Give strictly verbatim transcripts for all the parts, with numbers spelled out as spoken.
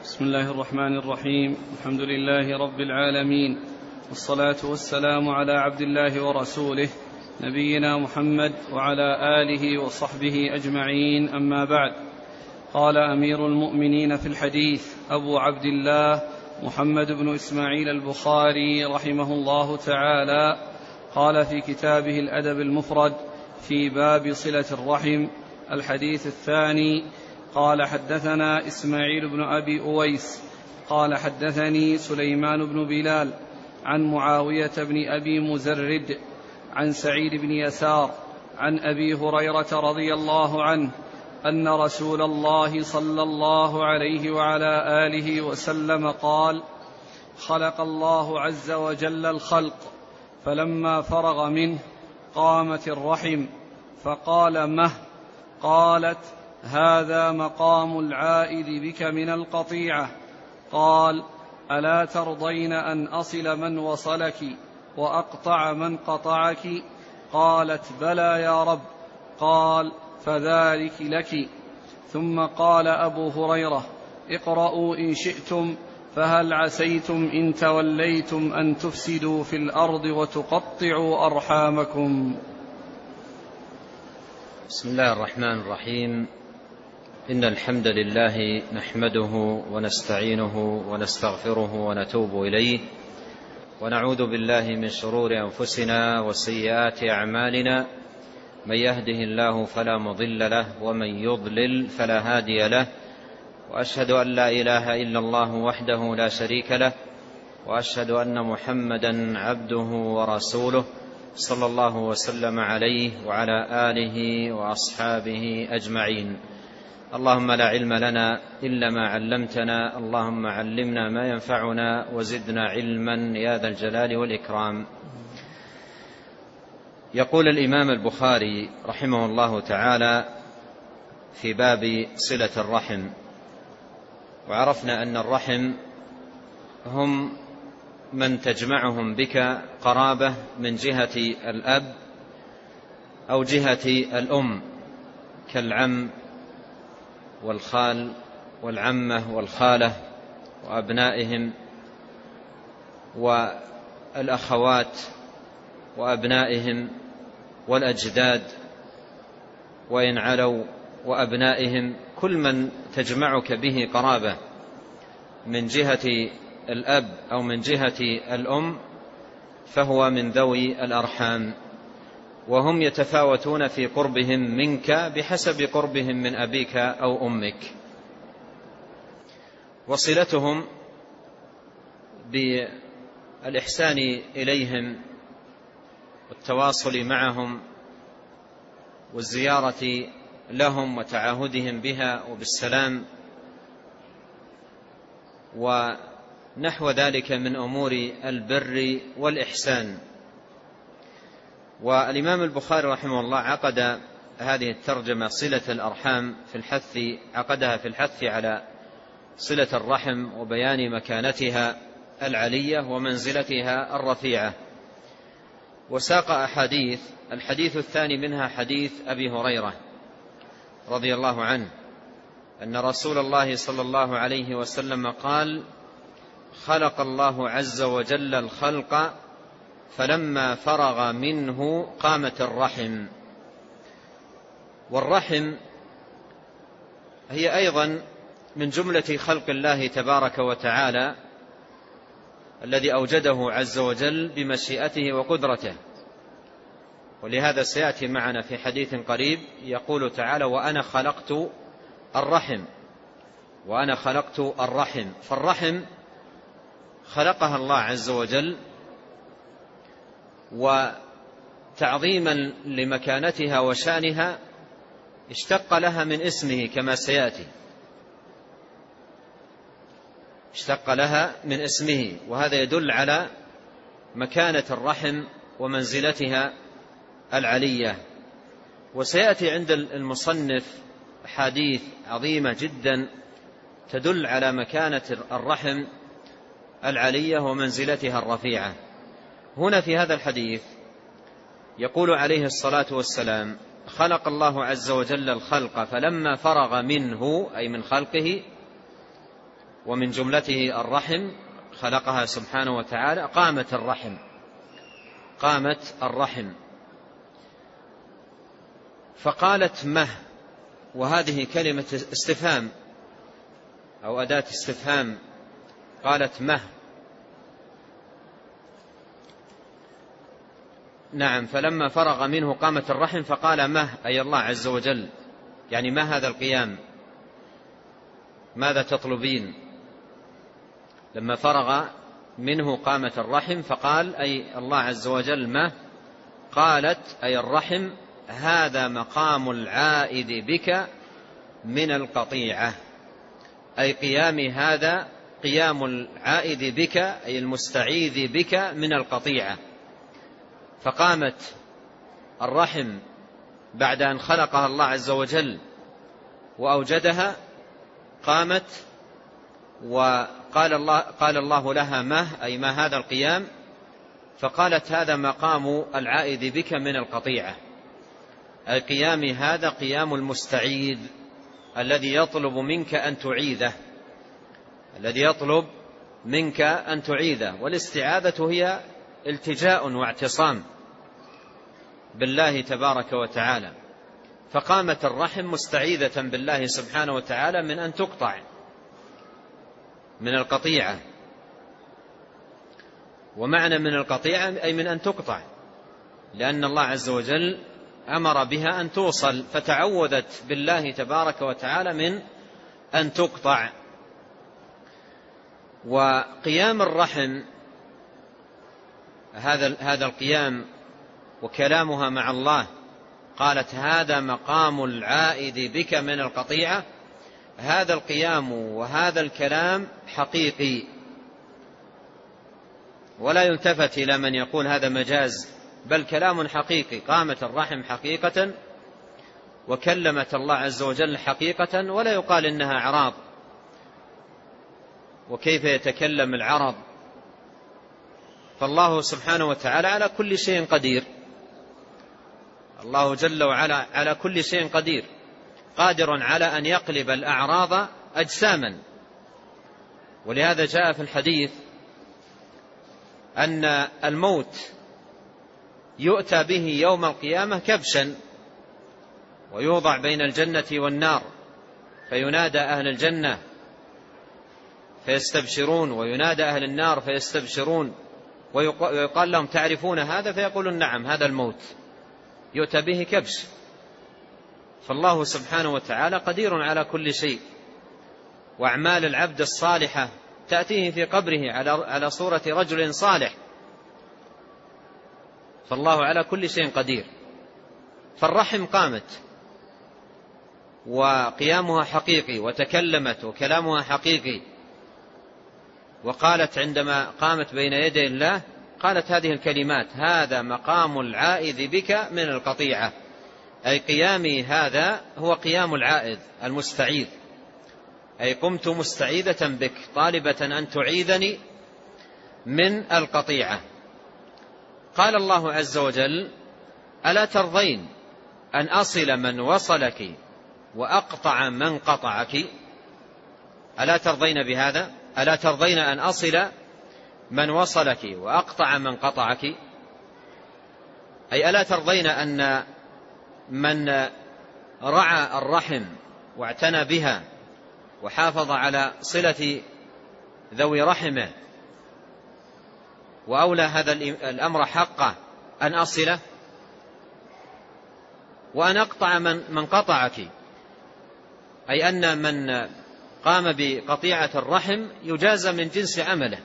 بسم الله الرحمن الرحيم. الحمد لله رب العالمين، والصلاة والسلام على عبد الله ورسوله نبينا محمد وعلى آله وصحبه أجمعين، أما بعد. قال أمير المؤمنين في الحديث أبو عبد الله محمد بن إسماعيل البخاري رحمه الله تعالى، قال في كتابه الأدب المفرد في باب صلة الرحم الحديث الثاني، قال حدثنا إسماعيل بن أبي أويس قال حدثني سليمان بن بلال عن معاوية بن أبي مزرد عن سعيد بن يسار عن أبي هريرة رضي الله عنه أن رسول الله صلى الله عليه وعلى آله وسلم قال: خلق الله عز وجل الخلق، فلما فرغ منه قامت الرحم، فقال: مه؟ قالت: هذا مقام العائد بك من القطيعة. قال: ألا ترضين أن أصل من وصلك وأقطع من قطعك؟ قالت: بلى يا رب. قال: فذلك لك. ثم قال أبو هريرة: اقرأوا إن شئتم، فهل عسيتم إن توليتم أن تفسدوا في الأرض وتقطعوا أرحامكم. بسم الله الرحمن الرحيم. إن الحمد لله نحمده ونستعينه ونستغفره ونتوب إليه، ونعوذ بالله من شرور أنفسنا وسيئات أعمالنا، من يهده الله فلا مضل له ومن يضلل فلا هادي له، وأشهد أن لا إله إلا الله وحده لا شريك له، وأشهد أن محمدا عبده ورسوله صلى الله وسلم عليه وعلى آله وأصحابه أجمعين. اللهم لا علم لنا إلا ما علمتنا، اللهم علمنا ما ينفعنا وزدنا علما يا ذا الجلال والإكرام. يقول الإمام البخاري رحمه الله تعالى في باب صلة الرحم، وعرفنا أن الرحم هم من تجمعهم بك قرابة من جهة الأب أو جهة الأم، كالعم والخال والعمة والخالة وأبنائهم، والأخوات وأبنائهم، والأجداد وإن علوا وأبنائهم، كل من تجمعك به قرابة من جهة الأب أو من جهة الأم فهو من ذوي الأرحام، وهم يتفاوتون في قربهم منك بحسب قربهم من أبيك أو أمك. وصلتهم بالإحسان إليهم والتواصل معهم والزيارة لهم وتعاهدهم بها وبالسلام ونحو ذلك من أمور البر والإحسان. والإمام البخاري رحمه الله عقد هذه الترجمة صلة الأرحام في الحث عقدها في الحث على صلة الرحم وبيان مكانتها العلية ومنزلتها الرفيعة، وساق أحاديث. الحديث الثاني منها حديث أبي هريرة رضي الله عنه أن رسول الله صلى الله عليه وسلم قال: خلق الله عز وجل الخلق، فلما فرغ منه قامت الرحم. والرحم هي أيضا من جملة خلق الله تبارك وتعالى الذي أوجده عز وجل بمشيئته وقدرته، ولهذا سيأتي معنا في حديث قريب يقول تعالى: وأنا خلقت الرحم، وأنا خلقت الرحم. فالرحم خلقها الله عز وجل، وتعظيما لمكانتها وشأنها اشتق لها من اسمه كما سيأتي، اشتق لها من اسمه، وهذا يدل على مكانة الرحم ومنزلتها العلية. وسيأتي عند المصنف حديث عظيمة جدا تدل على مكانة الرحم العلية ومنزلتها الرفيعة. هنا في هذا الحديث يقول عليه الصلاة والسلام: خلق الله عز وجل الخلق، فلما فرغ منه أي من خلقه ومن جملته الرحم خلقها سبحانه وتعالى. قامت الرحم قامت الرحم فقالت مه، وهذه كلمة استفهام أو أداة استفهام. قالت مه، نعم. فلما فرغ منه قامت الرحم فقال مه، أي الله عز وجل، يعني ما هذا القيام، ماذا تطلبين؟ لما فرغ منه قامت الرحم فقال أي الله عز وجل مه. قالت أي الرحم هذا مقام العائد بك من القطيعة، أي قيامي هذا قيام العائد بك أي المستعيذ بك من القطيعة. فقامت الرحم بعد أن خلقها الله عز وجل وأوجدها، قامت وقال الله, قال الله لها ما، أي ما هذا القيام؟ فقالت هذا مقام العائد بك من القطيعة، أي قيامي هذا قيام المستعيذ الذي يطلب منك أن تعيذه الذي يطلب منك أن تعيذه. والاستعاذة هي التجاء واعتصام بالله تبارك وتعالى. فقامت الرحم مستعيذة بالله سبحانه وتعالى من أن تقطع، من القطيعة. ومعنى من القطيعة أي من أن تقطع، لأن الله عز وجل أمر بها أن توصل، فتعوذت بالله تبارك وتعالى من أن تقطع. وقيام الرحم هذا هذا القيام وكلامها مع الله، قالت هذا مقام العائد بك من القطيعة، هذا القيام وهذا الكلام حقيقي، ولا يلتفت إلى من يقول هذا مجاز، بل كلام حقيقي. قامت الرحم حقيقة وكلمت الله عز وجل حقيقة، ولا يقال إنها عراض. وكيف يتكلم العرض؟ فالله سبحانه وتعالى على كل شيء قدير، الله جل وعلا على كل شيء قدير، قادر على أن يقلب الأعراض أجساما. ولهذا جاء في الحديث أن الموت يؤتى به يوم القيامة كبشا، ويوضع بين الجنة والنار، فينادى أهل الجنة فيستبشرون، وينادى أهل النار فيستبشرون، ويقال لهم تعرفون هذا؟ فيقولون نعم، هذا الموت يؤتى به كبش. فالله سبحانه وتعالى قدير على كل شيء. وأعمال العبد الصالحة تأتيه في قبره على صورة رجل صالح، فالله على كل شيء قدير. فالرحم قامت وقيامها حقيقي، وتكلمت وكلامها حقيقي، وقالت عندما قامت بين يدي الله قالت هذه الكلمات هذا مقام العائذ بك من القطيعة، أي قيامي هذا هو قيام العائذ المستعيذ، أي قمت مستعيذة بك طالبة أن تعيذني من القطيعة. قال الله عز وجل ألا ترضين أن أصل من وصلك وأقطع من قطعك؟ ألا ترضين بهذا؟ ألا ترضين أن أصل من وصلك وأقطع من قطعك؟ أي ألا ترضين أن من رعى الرحم واعتنى بها وحافظ على صلة ذوي رحمه وأولى هذا الأمر حقه أن أصله، وأن أقطع من, من قطعك، أي أن من قام بقطيعة الرحم يجازى من جنس عمله.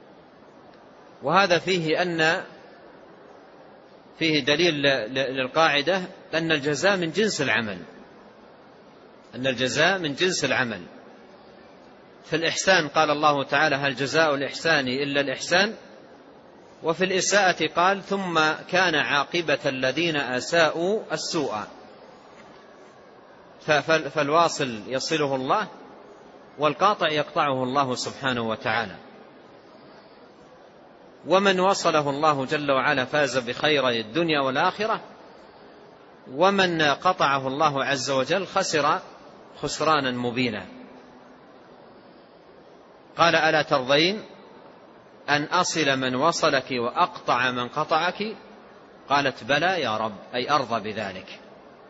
وهذا فيه أن فيه دليل للقاعدة أن الجزاء من جنس العمل، أن الجزاء من جنس العمل. في الإحسان قال الله تعالى هل جزاء الإحسان إلا الإحسان، وفي الإساءة قال ثم كان عاقبة الذين أساءوا السوء. فالواصل يصله الله، والقاطع يقطعه الله سبحانه وتعالى. ومن وصله الله جل وعلا فاز بخيري الدنيا والآخرة، ومن قطعه الله عز وجل خسر خسرانا مبينا. قال ألا ترضين أن أصل من وصلك وأقطع من قطعك؟ قالت بلى يا رب، أي أرضى بذلك.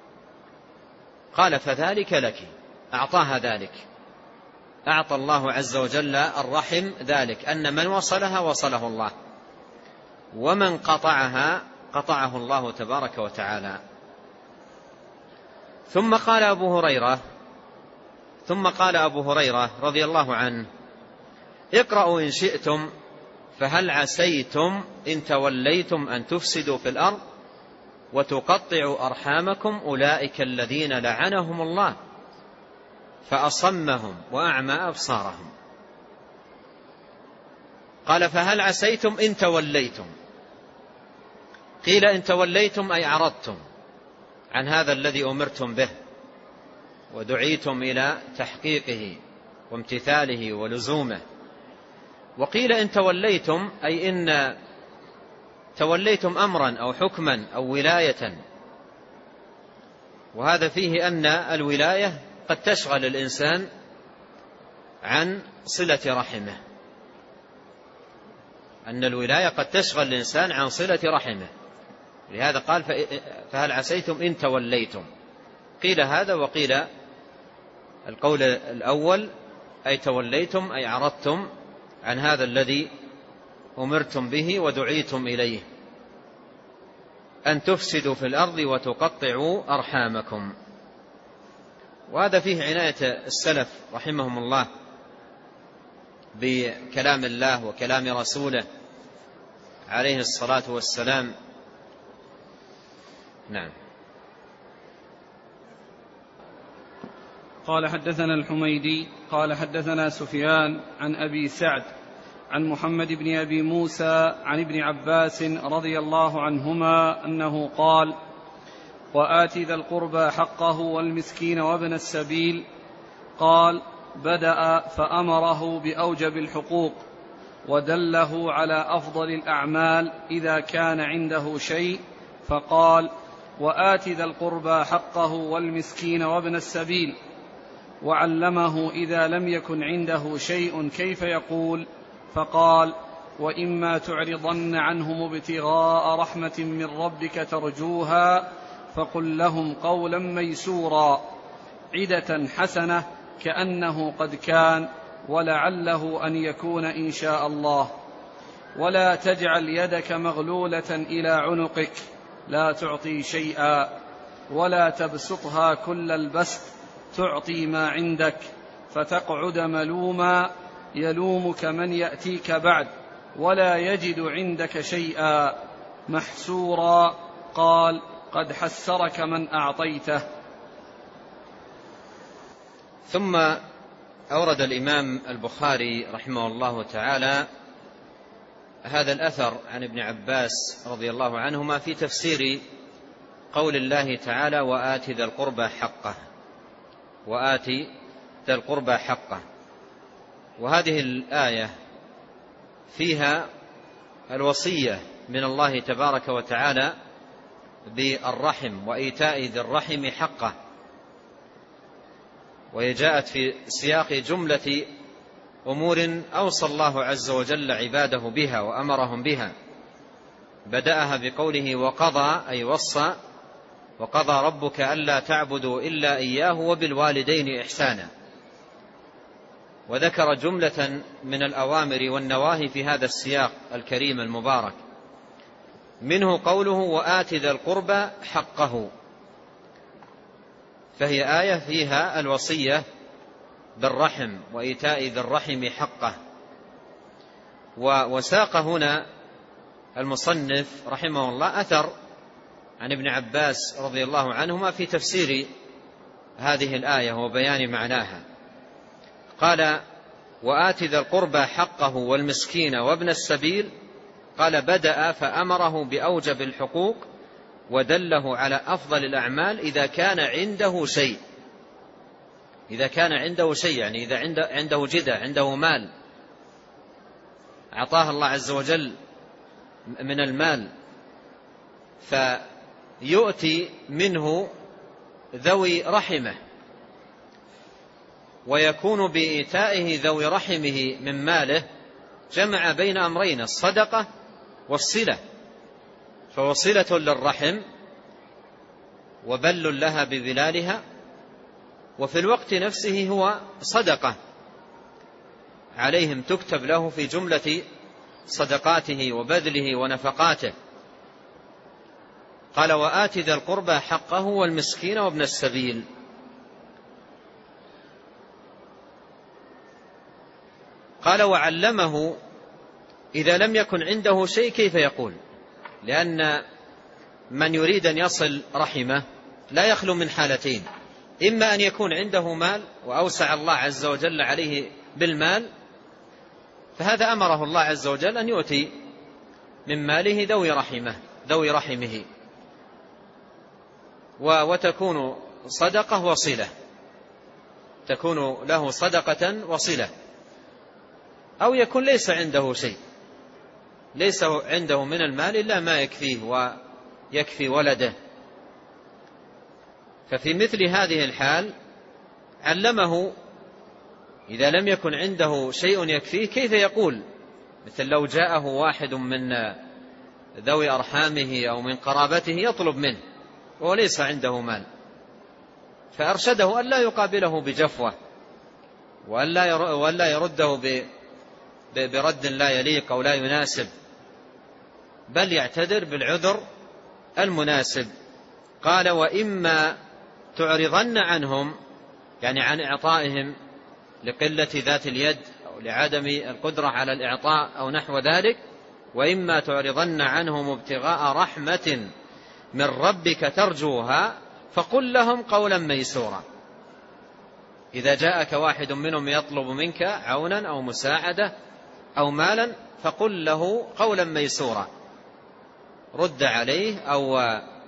قال فذلك لك، أعطاها ذلك، أعطى الله عز وجل الرحم ذلك، أن من وصلها وصله الله، ومن قطعها قطعه الله تبارك وتعالى. ثم قال أبو هريرة ثم قال أبو هريرة رضي الله عنه: اقرأوا إن شئتم فهل عسيتم إن توليتم أن تفسدوا في الأرض وتقطعوا أرحامكم أولئك الذين لعنهم الله فأصمهم وأعمى أبصارهم. قال فهل عسيتم إن توليتم، قيل إن توليتم أي عرضتم عن هذا الذي أمرتم به ودعيتم إلى تحقيقه وامتثاله ولزومه، وقيل إن توليتم أي إن توليتم أمرا أو حكما أو ولاية، وهذا فيه أن الولاية قد تشغل الإنسان عن صلة رحمه، أن الولاية قد تشغل الإنسان عن صلة رحمه، لهذا قال فهل عسيتم إن توليتم. قيل هذا وقيل القول الأول أي توليتم أي عرضتم عن هذا الذي أمرتم به ودعيتم إليه، أن تفسدوا في الأرض وتقطعوا أرحامكم. وهذا فيه عناية السلف رحمهم الله بكلام الله وكلام رسوله عليه الصلاة والسلام. نعم. قال حدثنا الحميدي قال حدثنا سفيان عن أبي سعد عن محمد بن أبي موسى عن ابن عباس رضي الله عنهما أنه قال: وآت ذا القربى حقه والمسكين وابن السبيل. قال: بدأ فأمره بأوجب الحقوق ودله على أفضل الأعمال إذا كان عنده شيء، فقال: وآت ذا القربى حقه والمسكين وابن السبيل، وعلمه إذا لم يكن عنده شيء كيف يقول، فقال: وإما تعرضن عنهم ابتغاء رحمة من ربك ترجوها فقل لهم قولا ميسورا، عدة حسنة كأنه قد كان ولعله أن يكون إن شاء الله. ولا تجعل يدك مغلولة إلى عنقك لا تعطي شيئا، ولا تبسطها كل البسط تعطي ما عندك فتقعد ملوما يلومك من يأتيك بعد ولا يجد عندك شيئا محسورا. قال: قد حسرك من أعطيته. ثم أورد الإمام البخاري رحمه الله تعالى هذا الأثر عن ابن عباس رضي الله عنهما في تفسير قول الله تعالى: وآت ذا القربى حقه، وآت ذا القربى حقه. وهذه الآية فيها الوصية من الله تبارك وتعالى بالرحم وإيتاء ذي الرحم حقه، وهي جاءت في سياق جملة أمور أوصى الله عز وجل عباده بها وأمرهم بها. بدأها بقوله وقضى، أي وصى: وقضى ربك ألا تعبدوا إلا إياه وبالوالدين إحسانا. وذكر جملة من الأوامر والنواهي في هذا السياق الكريم المبارك، منه قوله وآت ذا القربى حقه، فهي آية فيها الوصية بالرحم وإيتاء ذي الرحم حقه. وساق هنا المصنف رحمه الله أثر عن ابن عباس رضي الله عنهما في تفسير هذه الآية وبيان معناها. قال: وآت ذا القربى حقه والمسكين وابن السبيل. قال: بدأ فأمره بأوجب الحقوق ودله على أفضل الأعمال إذا كان عنده شيء. إذا كان عنده شيء يعني إذا عنده جدة، عنده مال أعطاه الله عز وجل من المال، فيؤتي منه ذوي رحمه ويكون بإيتائه ذوي رحمه من ماله جمع بين أمرين: الصدقة والصلة، فهو صلة للرحم وبل لها ببلالها، وفي الوقت نفسه هو صدقة عليهم تكتب له في جملة صدقاته وبذله ونفقاته. قال: وآت ذا القربى حقه والمسكين وابن السبيل. قال: وعلمه إذا لم يكن عنده شيء كيف يقول، لأن من يريد أن يصل رحمه لا يخلو من حالتين: إما أن يكون عنده مال وأوسع الله عز وجل عليه بالمال، فهذا أمره الله عز وجل أن يؤتي من ماله ذوي رحمه ذوي رحمه وتكون صدقة وصلة، تكون له صدقة وصلة. أو يكون ليس عنده شيء، ليس عنده من المال إلا ما يكفيه ويكفي ولده، ففي مثل هذه الحال علمه إذا لم يكن عنده شيء يكفيه كيف يقول، مثل لو جاءه واحد من ذوي أرحامه أو من قرابته يطلب منه وهو ليس عنده مال، فأرشده أن لا يقابله بجفوة وأن لا يرده برد لا يليق أو لا يناسب، بل يعتذر بالعذر المناسب. قال: وإما تعرضن عنهم، يعني عن إعطائهم لقلة ذات اليد أو لعدم القدرة على الإعطاء أو نحو ذلك، وإما تعرضن عنهم ابتغاء رحمة من ربك ترجوها فقل لهم قولا ميسورا. إذا جاءك واحد منهم يطلب منك عونا أو مساعدة أو مالا فقل له قولا ميسورا، رد عليه أو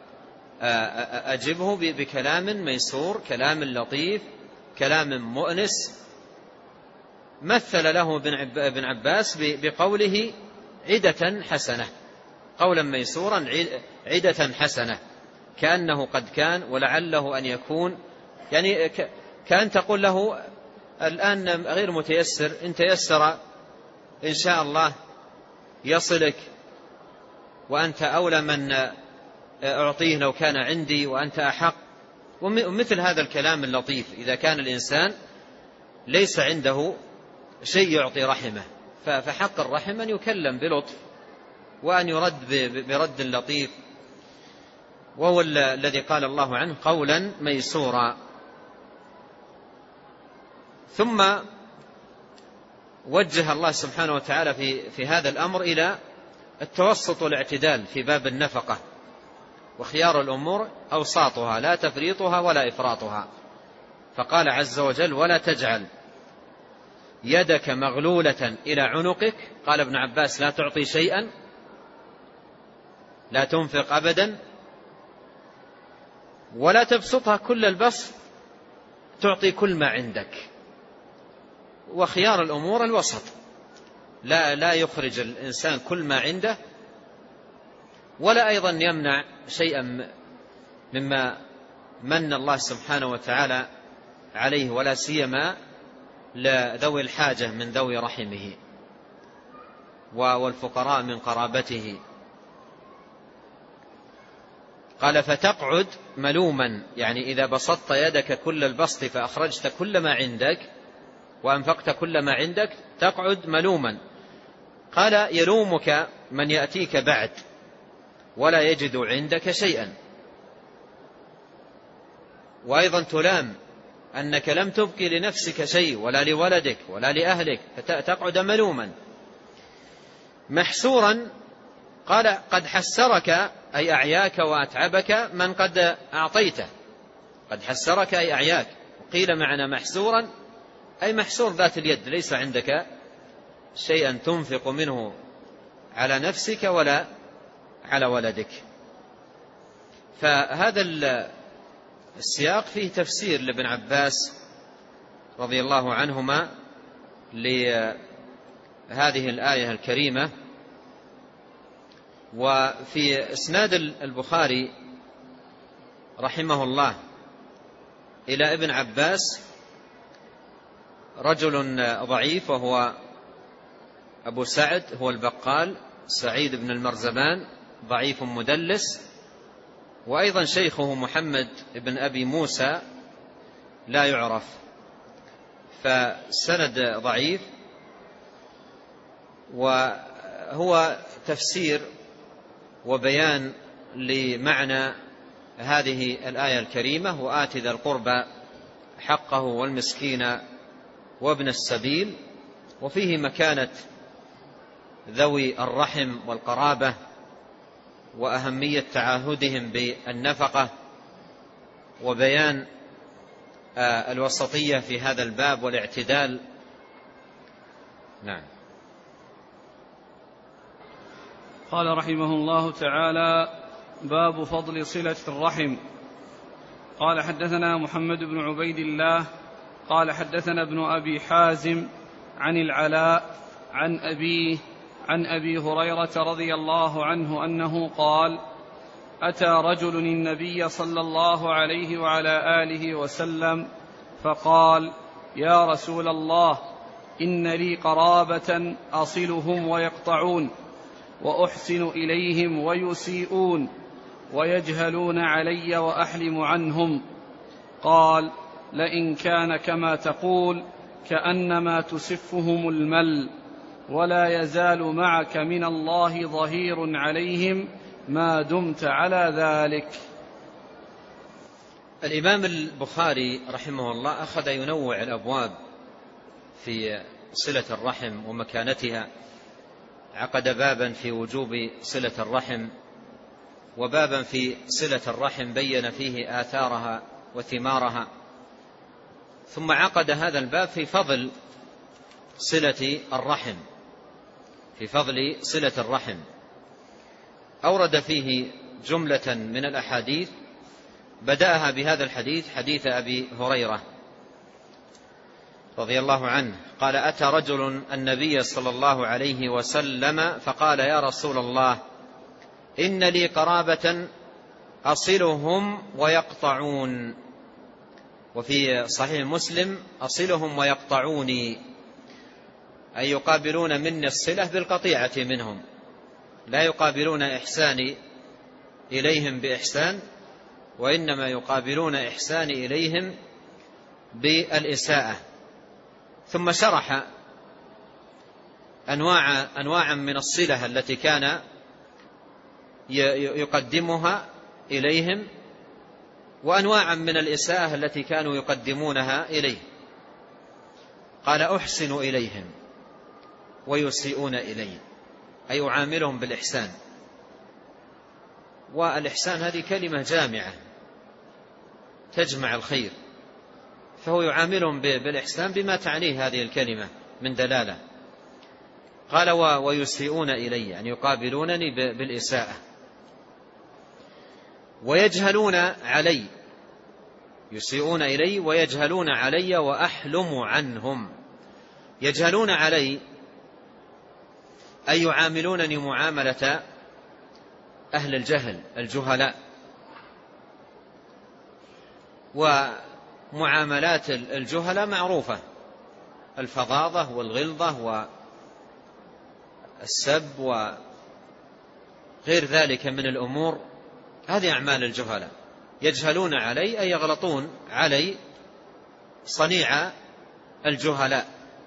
أجبه بكلام ميسور، كلام لطيف، كلام مؤنس. مثل له ابن عباس بقوله عدة حسنة، قولا ميسورا عدة حسنة، كأنه قد كان ولعله أن يكون، يعني كأن تقول له الآن غير متيسر، إن تيسر إن شاء الله يصلك، وأنت أولى من أعطيه لو كان عندي وأنت أحق، ومثل هذا الكلام اللطيف إذا كان الإنسان ليس عنده شيء يعطي رحمه. فحق الرحم أن يكلم بلطف وأن يرد برد لطيف، وهو الذي قال الله عنه قولا ميسورا. ثم وجه الله سبحانه وتعالى في, في هذا الأمر إلى التوسط والاعتدال في باب النفقة، وخيار الأمور أوساطها لا تفريطها ولا إفراطها. فقال عز وجل: ولا تجعل يدك مغلولة إلى عنقك. قال ابن عباس: لا تعطي شيئا، لا تنفق أبدا، ولا تبسطها كل البسط تعطي كل ما عندك. وخيار الأمور الوسط، لا لا يخرج الإنسان كل ما عنده، ولا أيضا يمنع شيئا مما من الله سبحانه وتعالى عليه، ولا سيما لذوي الحاجة من ذوي رحمه والفقراء من قرابته. قال: فتقعد ملوما، يعني إذا بسطت يدك كل البسط فأخرجت كل ما عندك وأنفقت كل ما عندك تقعد ملوما. قال: يلومك من يأتيك بعد ولا يجد عندك شيئا، وأيضا تلام أنك لم تبقي لنفسك شيء ولا لولدك ولا لأهلك، فتقعد ملوما محسورا. قال: قد حسرك أي أعياك وأتعبك من قد أعطيته، قد حسرك أي أعياك. وقيل معنى محسورا أي محسور ذات اليد، ليس عندك شيئا تنفق منه على نفسك ولا على ولدك. فهذا السياق فيه تفسير لابن عباس رضي الله عنهما لهذه الآية الكريمة. وفي إسناد البخاري رحمه الله إلى ابن عباس رجل ضعيف وهو أبو سعد هو البقال سعيد بن المرزبان ضعيف مدلس، وأيضا شيخه محمد بن أبي موسى لا يعرف، فالسند ضعيف. وهو تفسير وبيان لمعنى هذه الآية الكريمة: وآت ذا القربى حقه والمسكين وابن السبيل، وفيه مكانة ذوي الرحم والقرابة وأهمية تعاهدهم بالنفقة، وبيان الوسطية في هذا الباب والاعتدال. نعم. قال رحمه الله تعالى: باب فضل صلة الرحم. قال حدثنا محمد بن عبيد الله قال حدثنا ابن أبي حازم عن العلاء عن أبيه عن أبي هريرة رضي الله عنه أنه قال: أتى رجل النبي صلى الله عليه وعلى آله وسلم فقال: يا رسول الله، إن لي قرابة أصلهم ويقطعون، وأحسن إليهم ويسيئون، ويجهلون علي وأحلم عنهم. قال: لئن كان كما تقول كأنما تسفهم المل، ولا يزال معك من الله ظهير عليهم ما دمت على ذلك. الإمام البخاري رحمه الله أخذ ينوع الأبواب في صلة الرحم ومكانتها، عقد بابا في وجوب صلة الرحم، وبابا في صلة الرحم بين فيه آثارها وثمارها، ثم عقد هذا الباب في فضل صلة الرحم في فضل صلة الرحم أورد فيه جملة من الأحاديث، بدأها بهذا الحديث، حديث أبي هريرة رضي الله عنه قال: أتى رجل النبي صلى الله عليه وسلم فقال: يا رسول الله، إن لي قرابة أصلهم ويقطعون. وفي صحيح مسلم: أصلهم ويقطعوني، أي يقابلون مني الصلة بالقطيعة منهم، لا يقابلون إحساني إليهم بإحسان، وإنما يقابلون إحساني إليهم بالإساءة. ثم شرح أنواع أنواعا من الصلة التي كان يقدمها إليهم، وأنواعا من الإساءة التي كانوا يقدمونها إليه. قال: أحسن إليهم ويسيئون إلي، أي أعاملهم بالإحسان. والإحسان هذه كلمة جامعة تجمع الخير، فهو يعاملهم بالإحسان بما تعنيه هذه الكلمة من دلالة. قال: ويسيئون إلي، يعني يقابلونني بالإساءة. ويجهلون علي، يسيئون إلي ويجهلون علي وأحلم عنهم. يجهلون علي أي يعاملونني معاملة أهل الجهل الجهلاء، ومعاملات الجهلاء معروفة: الفظاظة والغلظة والسب وغير ذلك من الأمور، هذه أعمال الجهلاء. يجهلون علي أي يغلطون علي صنيع الجهلاء.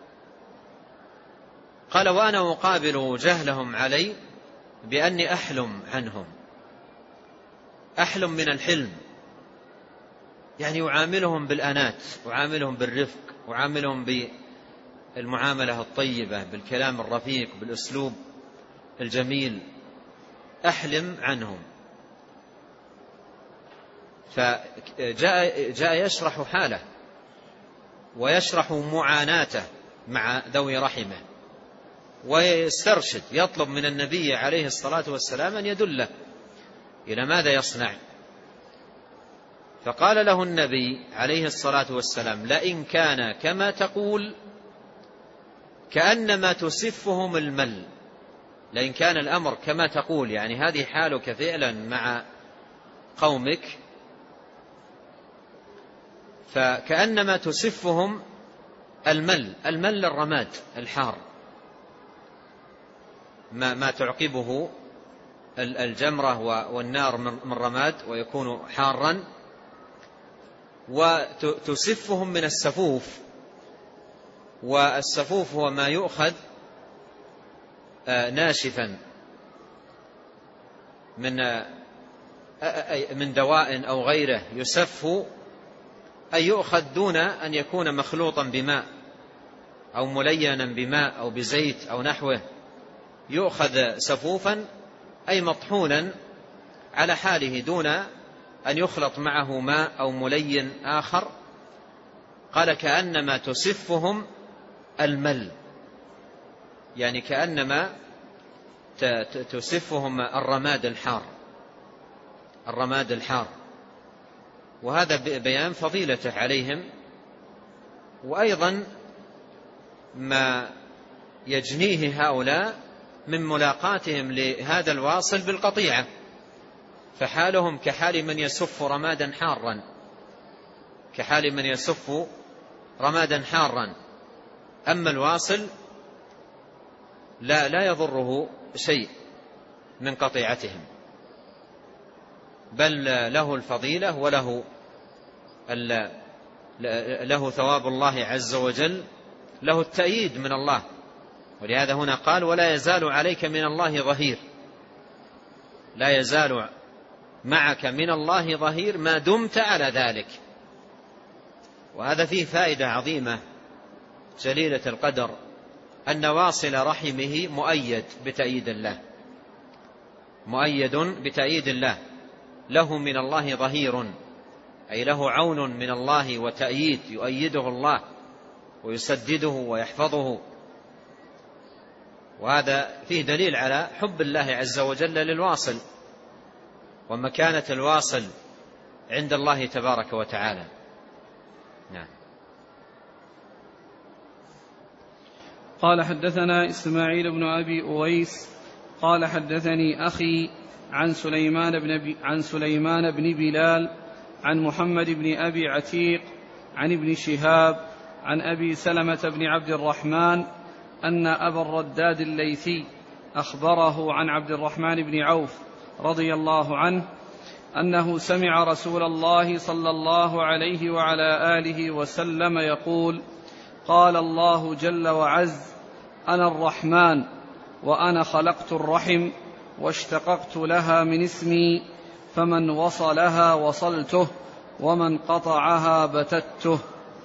قال: وأنا أقابل جهلهم علي بأني أحلم عنهم. أحلم من الحلم، يعني أعاملهم بالأنات، أعاملهم بالرفق، أعاملهم بالمعاملة الطيبة، بالكلام الرفيق، بالأسلوب الجميل. أحلم عنهم. فجاء جاء يشرح حاله ويشرح معاناته مع ذوي رحمه، ويسترشد، يطلب من النبي عليه الصلاة والسلام أن يدله إلى ماذا يصنع. فقال له النبي عليه الصلاة والسلام: لئن كان كما تقول كأنما تسفهم المل. لئن كان الأمر كما تقول، يعني هذه حالك فعلا مع قومك، فكأنما تسفهم المل. المل الرماد الحار، ما, ما تعقبه الجمرة والنار من رماد ويكون حارا، وتسفهم من السفوف. والسفوف هو ما يؤخذ ناشفا من من دواء أو غيره، يسف أي يؤخذ دون أن يكون مخلوطا بماء أو ملينا بماء أو بزيت أو نحوه، يؤخذ سفوفا أي مطحونا على حاله دون أن يخلط معه ماء أو ملين آخر. قال كأنما تسفهم المل، يعني كأنما تسفهم الرماد الحار، الرماد الحار. وهذا بيان فضيلته عليهم، وأيضا ما يجنيه هؤلاء من ملاقاتهم لهذا الواصل بالقطيعة، فحالهم كحال من يسف رمادا حارا، كحال من يسف رمادا حارا. أما الواصل لا لا يضره شيء من قطيعتهم، بل له الفضيلة وله له ثواب الله عز وجل، له التأييد من الله. ولهذا هنا قال ولا يزال عليك من الله ظهير، لا يزال معك من الله ظهير ما دمت على ذلك. وهذا فيه فائدة عظيمة جليلة القدر، أن واصل رحمه مؤيد بتأييد الله، مؤيد بتأييد الله، له من الله ظهير، أي له عون من الله وتأييد، يؤيده الله ويسدده ويحفظه. وهذا فيه دليل على حب الله عز وجل للواصل ومكانة الواصل عند الله تبارك وتعالى. نعم. قال حدثنا إسماعيل بن أبي أويس قال حدثني أخي عن سليمان بن عن سليمان بن بلال عن محمد بن أبي عتيق عن ابن شهاب عن أبي سلمة بن عبد الرحمن أن أبا الرداد الليثي أخبره عن عبد الرحمن بن عوف رضي الله عنه أنه سمع رسول الله صلى الله عليه وعلى آله وسلم يقول: قال الله جل وعز: أنا الرحمن وأنا خلقت الرحم واشتققت لها من اسمي، فمن وصلها وصلته ومن قطعها بتته.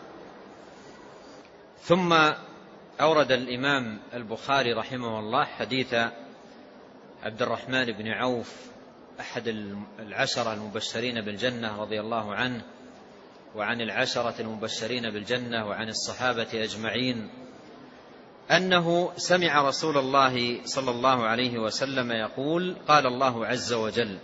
ثم أورد الإمام البخاري رحمه الله حديث عبد الرحمن بن عوف أحد العشرة المبشرين بالجنة رضي الله عنه، وعن العشرة المبشرين بالجنة، وعن الصحابة أجمعين، أنه سمع رسول الله صلى الله عليه وسلم يقول: قال الله عز وجل.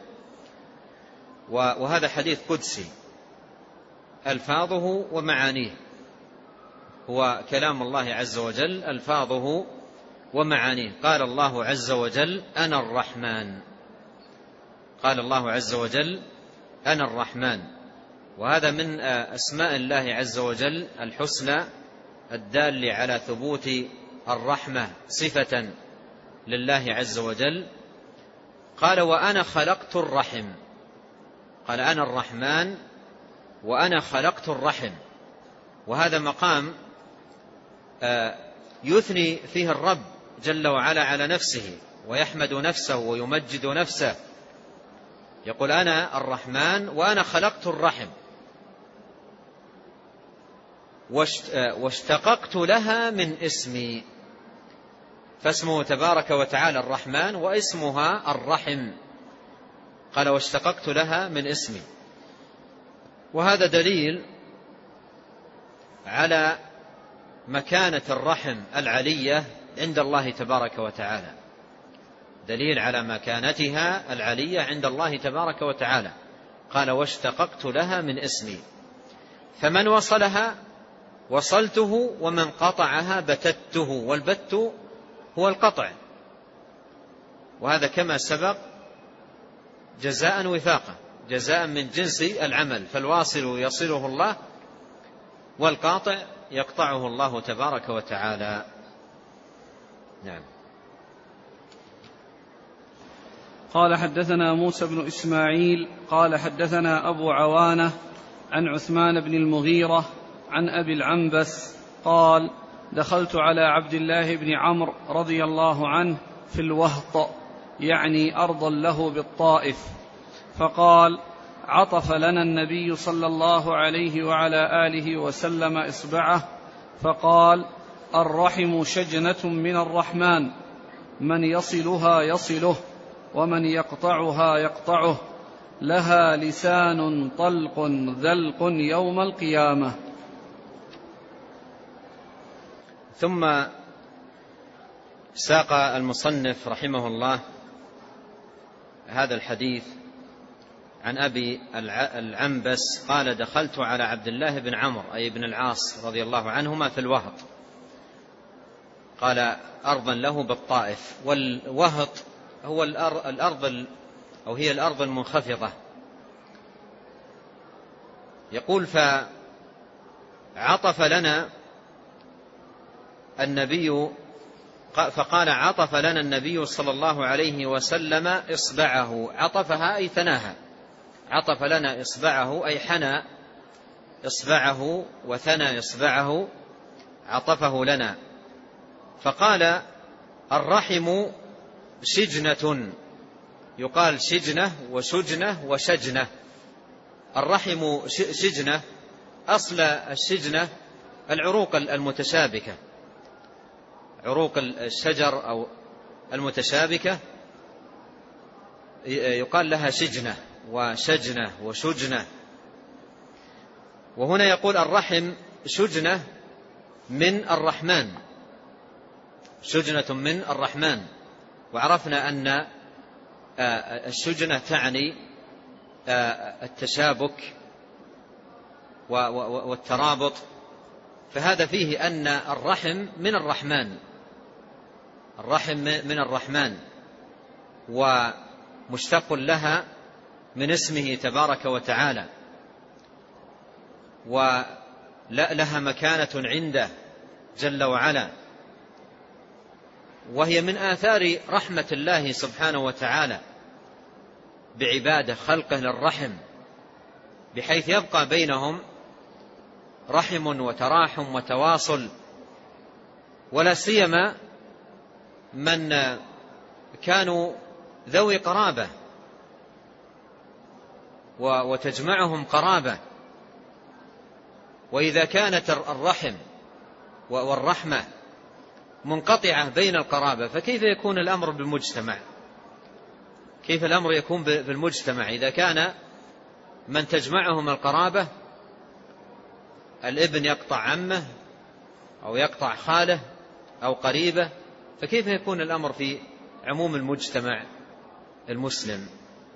وهذا حديث قدسي ألفاظه ومعانيه، هو كلام الله عز وجل ألفاظه ومعانيه. قال الله عز وجل: أنا الرحمن. قال الله عز وجل: أنا الرحمن. وهذا من أسماء الله عز وجل الحسنى الدال على ثبوت الرحمة صفة لله عز وجل. قال: وأنا خلقت الرحم. قال: أنا الرحمن وأنا خلقت الرحم. وهذا مقام يثني فيه الرب جل وعلا على نفسه، ويحمد نفسه ويمجد نفسه، يقول: أنا الرحمن وأنا خلقت الرحم واشتققت لها من اسمي. فاسمه تبارك وتعالى الرحمن واسمها الرحم. قال: واشتققت لها من اسمي. وهذا دليل على مكانة الرحم العلية عند الله تبارك وتعالى، دليل على مكانتها العلية عند الله تبارك وتعالى. قال: واشتققت لها من اسمي، فمن وصلها وصلته ومن قطعها بتته. والبت هو القطع، وهذا كما سبق جزاء وفاقا، جزاء من جنس العمل، فالواصل يصله الله والقاطع يقطعه الله تبارك وتعالى. نعم. قال حدثنا موسى بن إسماعيل قال حدثنا أبو عوانة عن عثمان بن المغيرة عن أبي العنبس قال دخلت على عبد الله بن عمرو رضي الله عنه في الوهط، يعني أرضا له بالطائف، فقال عطف لنا النبي صلى الله عليه وعلى آله وسلم إصبعه فقال الرحم شجنة من الرحمن، من يصلها يصله ومن يقطعها يقطعه، لها لسان طلق ذلق يوم القيامة. ثم ساق المصنف رحمه الله هذا الحديث عن أبي العنبس قال دخلت على عبد الله بن عمرو أي بن العاص رضي الله عنهما في الوهط، قال أرضا له بالطائف، والوهط هو الأرض أو هي الأرض المنخفضة. يقول فعطف لنا النبي فقال عطف لنا النبي صلى الله عليه وسلم إصبعه، عطفها أي ثناها، عطف لنا إصبعه أي حنى إصبعه وثنى إصبعه، عطفه لنا، فقال الرحم شجنة، يقال شجنة وشجنة وشجنة. الرحم شجنة، أصل الشجنة العروق المتشابكة، عروق الشجر أو المتشابكة يقال لها شجنة وشجنة وشجنة. وهنا يقول الرحم شجنة من الرحمن، شجنة من الرحمن. وعرفنا أن الشجنة تعني التشابك والترابط، فهذا فيه أن الرحم من الرحمن، الرحم من الرحمن ومشتق لها من اسمه تبارك وتعالى، ولها مكانة عنده جل وعلا، وهي من آثار رحمة الله سبحانه وتعالى بعباده، خلقه للرحم، بحيث يبقى بينهم رحم وتراحم وتواصل، ولا سيما من كانوا ذوي قرابة وتجمعهم قرابة. وإذا كانت الرحم والرحمة منقطعة بين القرابة فكيف يكون الأمر بالمجتمع؟ كيف الأمر يكون بالمجتمع إذا كان من تجمعهم القرابة، الابن يقطع عمه أو يقطع خاله أو قريبه، فكيف يكون الأمر في عموم المجتمع المسلم؟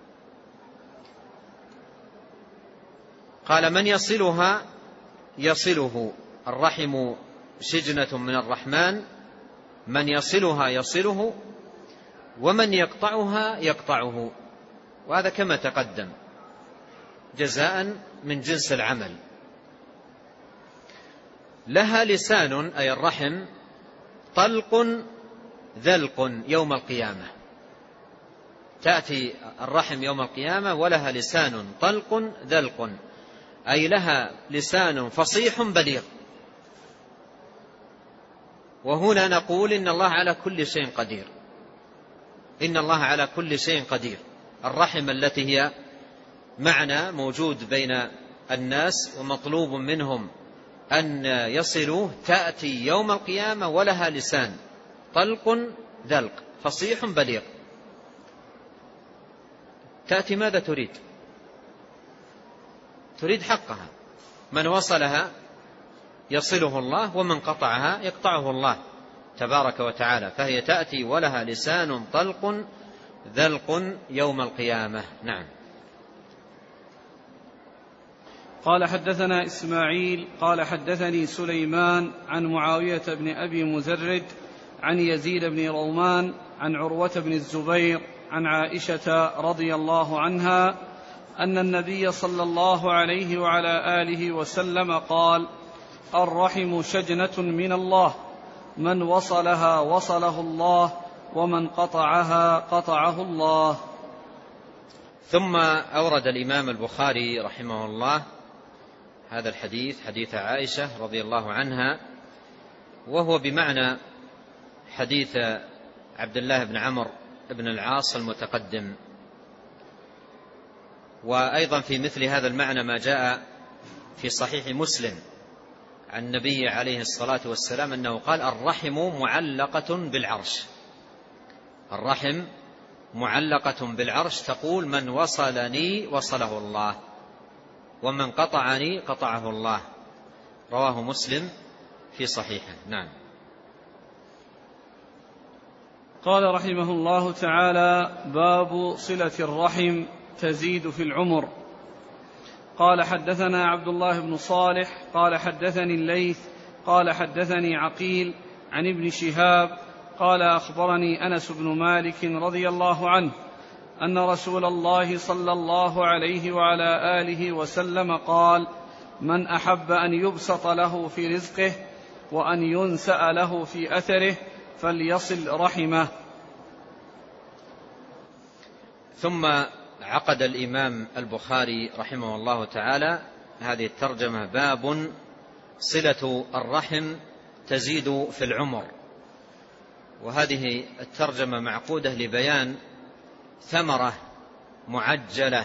قال من يصلها يصله، الرحم شجنة من الرحمن، من يصلها يصله ومن يقطعها يقطعه، وهذا كما تقدم جزاء من جنس العمل. لها لسان أي الرحم طلق ذلق يوم القيامة، تأتي الرحم يوم القيامة ولها لسان طلق ذلق، أي لها لسان فصيح بليغ. وهنا نقول إن الله على كل شيء قدير، إن الله على كل شيء قدير. الرحم التي هي معنى موجود بين الناس ومطلوب منهم أن يصلوا تأتي يوم القيامة ولها لسان طلق ذلق فصيح بليغ. تأتي ماذا تريد؟ تريد حقها، من وصلها يصله الله ومن قطعها يقطعه الله تبارك وتعالى، فهي تأتي ولها لسان طلق ذلق يوم القيامة. نعم. قال حدثنا إسماعيل قال حدثني سليمان عن معاوية بن أبي مزرد عن يزيد بن رومان عن عروة بن الزبير عن عائشة رضي الله عنها أن النبي صلى الله عليه وعلى آله وسلم قال: الرحم شجنة من الله، من وصلها وصله الله، ومن قطعها قطعه الله. ثم أورد الإمام البخاري رحمه الله هذا الحديث، حديث عائشة رضي الله عنها، وهو بمعنى حديث عبد الله بن عمرو بن العاص المتقدم. وأيضا في مثل هذا المعنى ما جاء في صحيح مسلم عن النبي عليه الصلاة والسلام أنه قال: الرحم معلقة بالعرش، الرحم معلقة بالعرش، تقول: من وصلني وصله الله، ومن قطعني قطعه الله. رواه مسلم في صحيحه. نعم. قال رحمه الله تعالى: باب صلة الرحم تزيد في العمر. قال: حدثنا عبد الله بن صالح قال حدثني الليث قال حدثني عقيل عن ابن شهاب قال: أخبرني أنس بن مالك رضي الله عنه أن رسول الله صلى الله عليه وعلى آله وسلم قال: من أحب أن يبسط له في رزقه وأن ينسأ له في أثره فليصل رحمه. ثم عقد الإمام البخاري رحمه الله تعالى هذه الترجمة: باب صلة الرحم تزيد في العمر. وهذه الترجمة معقودة لبيان ثمرة معجلة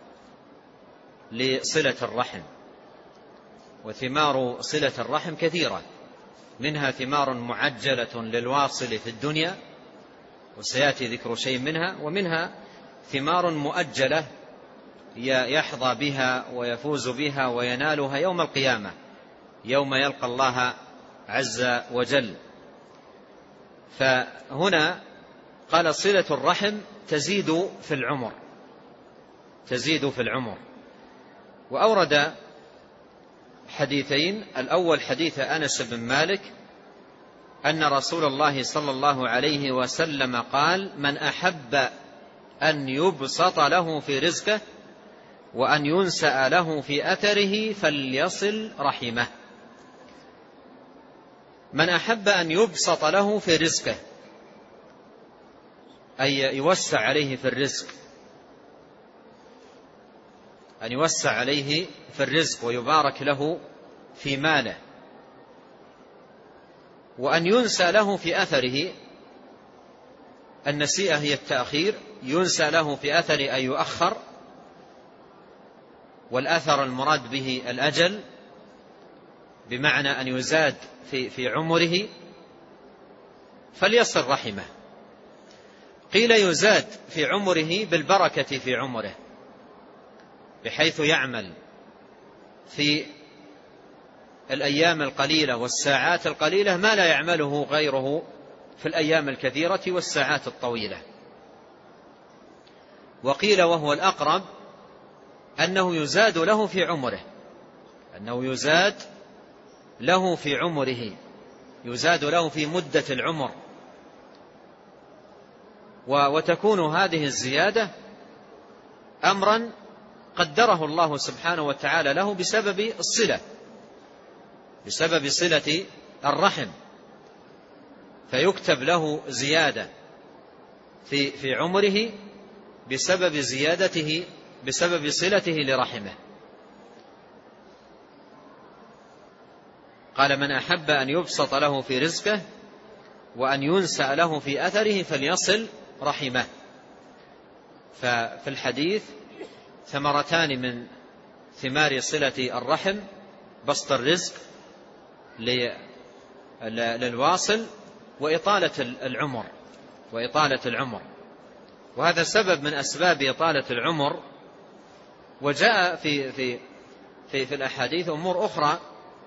لصلة الرحم. وثمار صلة الرحم كثيرة، منها ثمار معجلة للواصل في الدنيا وسيأتي ذكر شيء منها، ومنها ثمار مؤجلة يحظى بها ويفوز بها وينالها يوم القيامة، يوم يلقى الله عز وجل. فهنا قال: صلة الرحم تزيد في العمر، تزيد في العمر. وأورد حديثين: الأول حديث أنس بن مالك أن رسول الله صلى الله عليه وسلم قال: من أحب أن يبسط له في رزقه وأن ينسأ له في أثره فليصل رحمه. من أحب أن يبسط له في رزقه، أي يوسع عليه في الرزق، أن يوسع عليه في الرزق ويبارك له في ماله. وأن ينسى له في أثره، النسيئة هي التأخير، ينسى له في أثر أي يؤخر، والأثر المراد به الأجل، بمعنى أن يزاد في, في عمره فليصل رحمه. قيل يزاد في عمره بالبركة في عمره، بحيث يعمل في الأيام القليلة والساعات القليلة ما لا يعمله غيره في الأيام الكثيرة والساعات الطويلة. وقيل وهو الأقرب أنه يزاد له في عمره، أنه يزاد له في عمره، يزاد له في مدة العمر. وتكون هذه الزيادة أمرا قدره الله سبحانه وتعالى له بسبب الصلة، بسبب صلة الرحم، فيكتب له زيادة في في عمره بسبب زيادته، بسبب صلته لرحمه. قال: من أحب أن يبسط له في رزقه وأن ينسأ له في أثره فليصل رحمه. ففي الحديث ثمرتان من ثمار صلة الرحم: بسط الرزق للواصل وإطالة العمر، وإطالة العمر. وهذا سبب من أسباب إطالة العمر. وجاء في في في, في الأحاديث أمور أخرى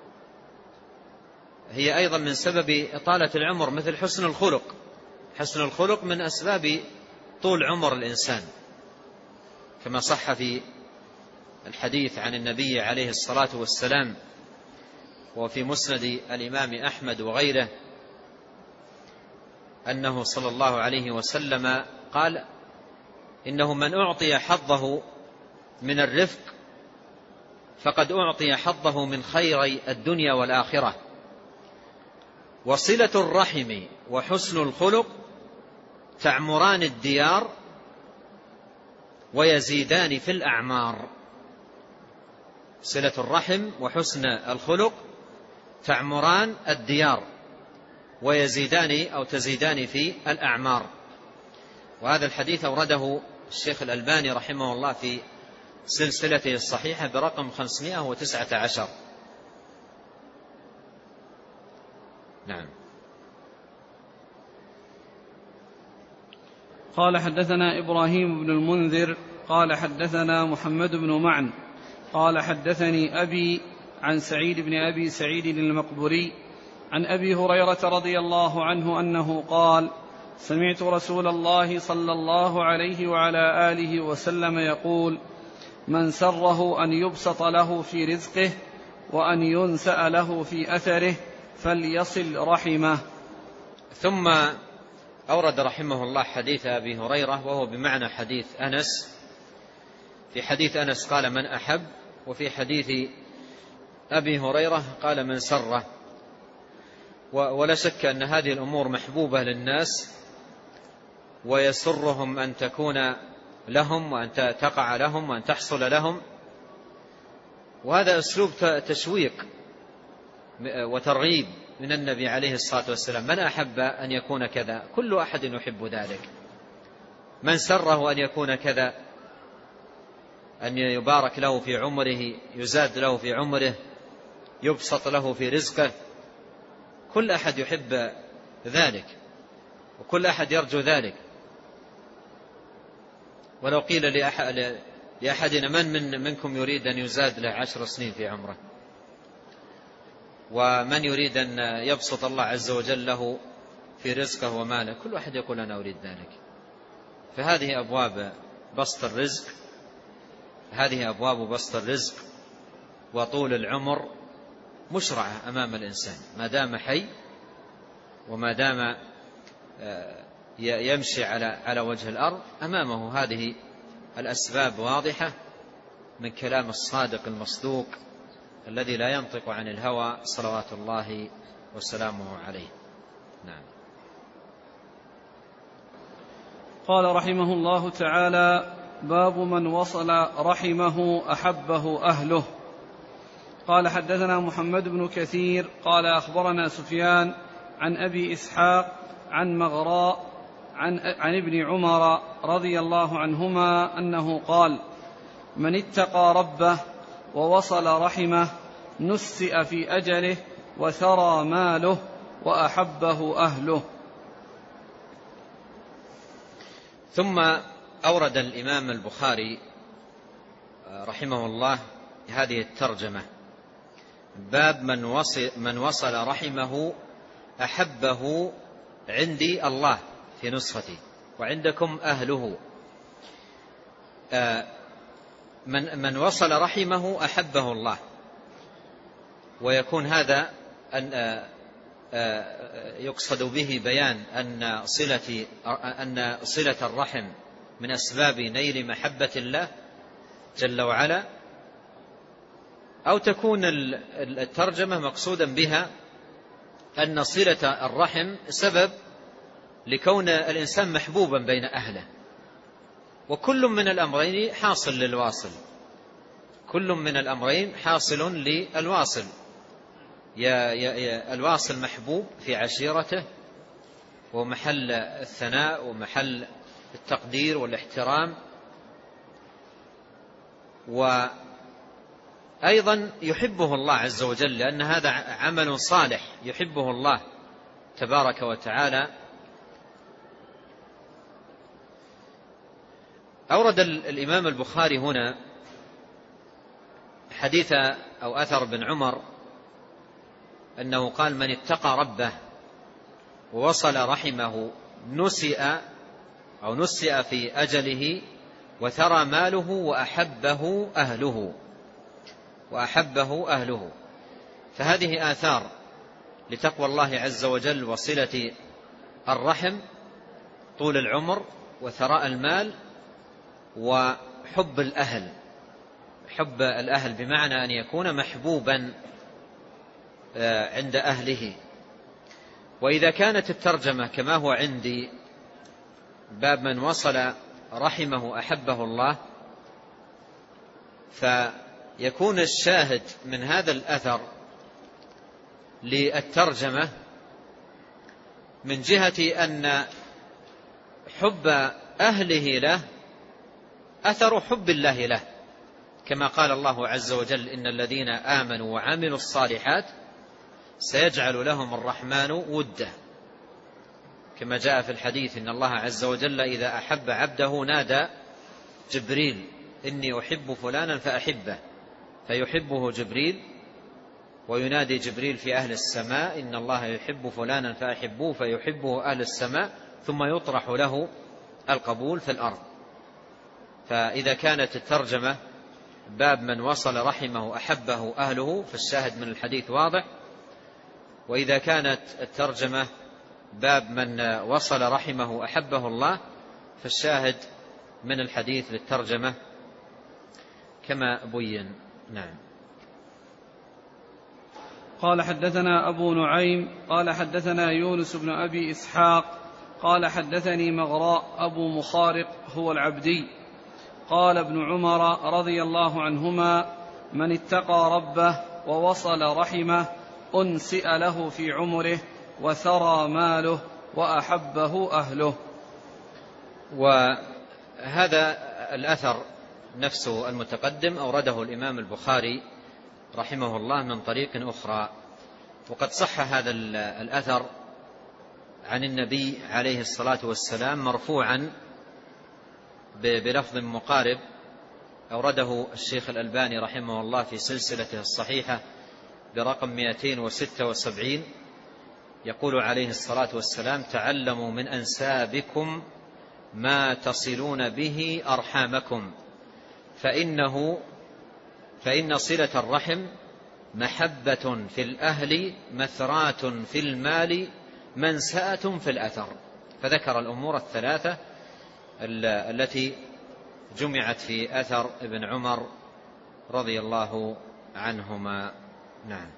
هي أيضا من سبب إطالة العمر، مثل حسن الخلق. حسن الخلق من أسباب طول عمر الإنسان، كما صح في الحديث عن النبي عليه الصلاة والسلام وفي مسند الإمام أحمد وغيره أنه صلى الله عليه وسلم قال: إنه من أعطي حظه من الرفق فقد أعطي حظه من خيري الدنيا والآخرة. وصلة الرحم وحسن الخلق تعمران الديار ويزيدان في الأعمار. صلة الرحم وحسن الخلق تعمران الديار ويزيدان أو تزيدان في الأعمار. وهذا الحديث أورده الشيخ الألباني رحمه الله في سلسلته الصحيحة برقم خمسمائة وتسعة عشر. نعم. قال حدثنا إبراهيم بن المنذر قال حدثنا محمد بن معن قال حدثني أبي عن سعيد بن أبي سعيد المقبري عن أبي هريرة رضي الله عنه أنه قال: سمعت رسول الله صلى الله عليه وعلى آله وسلم يقول: من سره أن يبسط له في رزقه وأن ينسأ له في أثره فليصل رحمه. ثم أورد رحمه الله حديث أبي هريرة وهو بمعنى حديث أنس. في حديث أنس قال: من أحب، وفي حديث أبي هريرة قال: من سره. ولا شك أن هذه الأمور محبوبة للناس ويسرهم أن تكون لهم وأن تقع لهم وأن تحصل لهم، وهذا أسلوب تشويق وترغيب من النبي عليه الصلاة والسلام. من أحب أن يكون كذا، كل أحد يحب ذلك. من سره أن يكون كذا، أن يبارك له في عمره، يزاد له في عمره، يبسط له في رزقه، كل أحد يحب ذلك وكل أحد يرجو ذلك. ولو قيل لأحدنا: من من منكم يريد أن يزاد له عشر سنين في عمره، ومن يريد أن يبسط الله عز وجل له في رزقه وماله، كل واحد يقول: أنا أريد ذلك. فهذه أبواب بسط الرزق، هذه أبواب بسط الرزق وطول العمر مشرعة أمام الإنسان ما دام حي وما دام يمشي على على وجه الأرض. أمامه هذه الأسباب واضحة من كلام الصادق المصدوق الذي لا ينطق عن الهوى صلوات الله وسلامه عليه. نعم. قال رحمه الله تعالى: باب من وصل رحمه أحبه أهله. قال حدثنا محمد بن كثير قال أخبرنا سفيان عن أبي إسحاق عن مغراء عن, عن ابن عمر رضي الله عنهما أنه قال: من اتقى ربه ووصل رحمه نسئ في أجله وثرى ماله وأحبه أهله. ثم أورد الإمام البخاري رحمه الله هذه الترجمة: باب من وصل, من وصل رحمه أحبه عندي الله في نسختي، وعندكم أهله. من, من وصل رحمه أحبه الله، ويكون هذا أن يقصد به بيان أن صلة, أن صلة الرحم من أسباب نيل محبة الله جل وعلا، أو تكون الترجمة مقصودا بها أن صلة الرحم سبب لكون الإنسان محبوبا بين أهله. وكل من الأمرين حاصل للواصل، كل من الأمرين حاصل للواصل. يا يا الواصل محبوب في عشيرته ومحل الثناء ومحل التقدير والاحترام، وأيضا يحبه الله عز وجل لأن هذا عمل صالح يحبه الله تبارك وتعالى. أورد الإمام البخاري هنا حديث أو أثر بن عمر أنه قال: من اتقى ربه ووصل رحمه نسئ أو نسئ في أجله وثرى ماله وأحبه أهله وأحبه أهله. فهذه آثار لتقوى الله عز وجل وصلة الرحم: طول العمر وثراء المال وحب الأهل، حب الأهل بمعنى أن يكون محبوبا عند أهله. وإذا كانت الترجمة كما هو عندي باب من وصل رحمه أحبه الله، فيكون الشاهد من هذا الأثر للترجمة من جهة أن حب أهله له أثر حب الله له، كما قال الله عز وجل: إن الذين آمنوا وعملوا الصالحات سيجعل لهم الرحمن ودا، كما جاء في الحديث: إن الله عز وجل إذا أحب عبده نادى جبريل إني أحب فلانا فأحبه، فيحبه جبريل، وينادي جبريل في أهل السماء: إن الله يحب فلانا فأحبوه، فيحبه أهل السماء، ثم يطرح له القبول في الأرض. فإذا كانت الترجمة باب من وصل رحمه أحبه أهله فالشاهد من الحديث واضح، وإذا كانت الترجمة باب من وصل رحمه أحبه الله فالشاهد من الحديث للترجمة كما بين. نعم. قال حدثنا أبو نعيم قال حدثنا يونس بن أبي إسحاق قال حدثني مغراء أبو مخارق هو العبدي قال ابن عمر رضي الله عنهما: من اتقى ربه ووصل رحمه أنسئ له في عمره وثرى ماله وأحبه أهله. وهذا الأثر نفسه المتقدم أورده الإمام البخاري رحمه الله من طريق أخرى، وقد صح هذا الأثر عن النبي عليه الصلاة والسلام مرفوعا بلفظ مقارب، أورده الشيخ الألباني رحمه الله في سلسلته الصحيحة برقم مئتين وستة وسبعين، يقول عليه الصلاة والسلام: تعلموا من أنسابكم ما تصلون به أرحامكم، فإنه فإن صلة الرحم محبة في الأهل مثرات في المال منسأة في الأثر. فذكر الأمور الثلاثة التي جمعت في أثر ابن عمر رضي الله عنهما. نعم.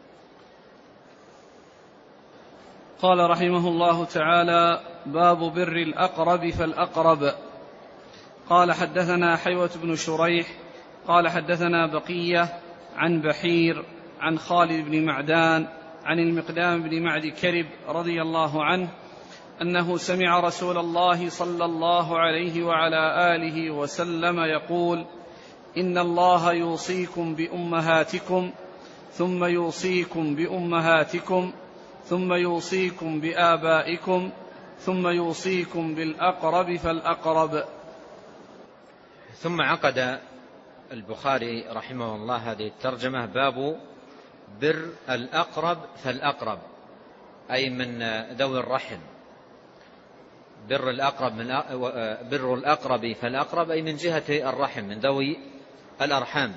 قال رحمه الله تعالى: باب بر الأقرب فالأقرب. قال حدثنا حيوة بن شريح قال حدثنا بقية عن بحير عن خالد بن معدان عن المقدام بن معد كرب رضي الله عنه أنه سمع رسول الله صلى الله عليه وعلى آله وسلم يقول: إن الله يوصيكم بأمهاتكم ثم يوصيكم بأمهاتكم ثم يوصيكم بآبائكم ثم يوصيكم بالأقرب فالأقرب. ثم عقد البخاري رحمه الله هذه الترجمة: باب بر الأقرب فالأقرب، أي من ذوي الرحم. بر الأقرب من بر الأقرب فالأقرب، أي من جهة الرحم، من ذوي الأرحام.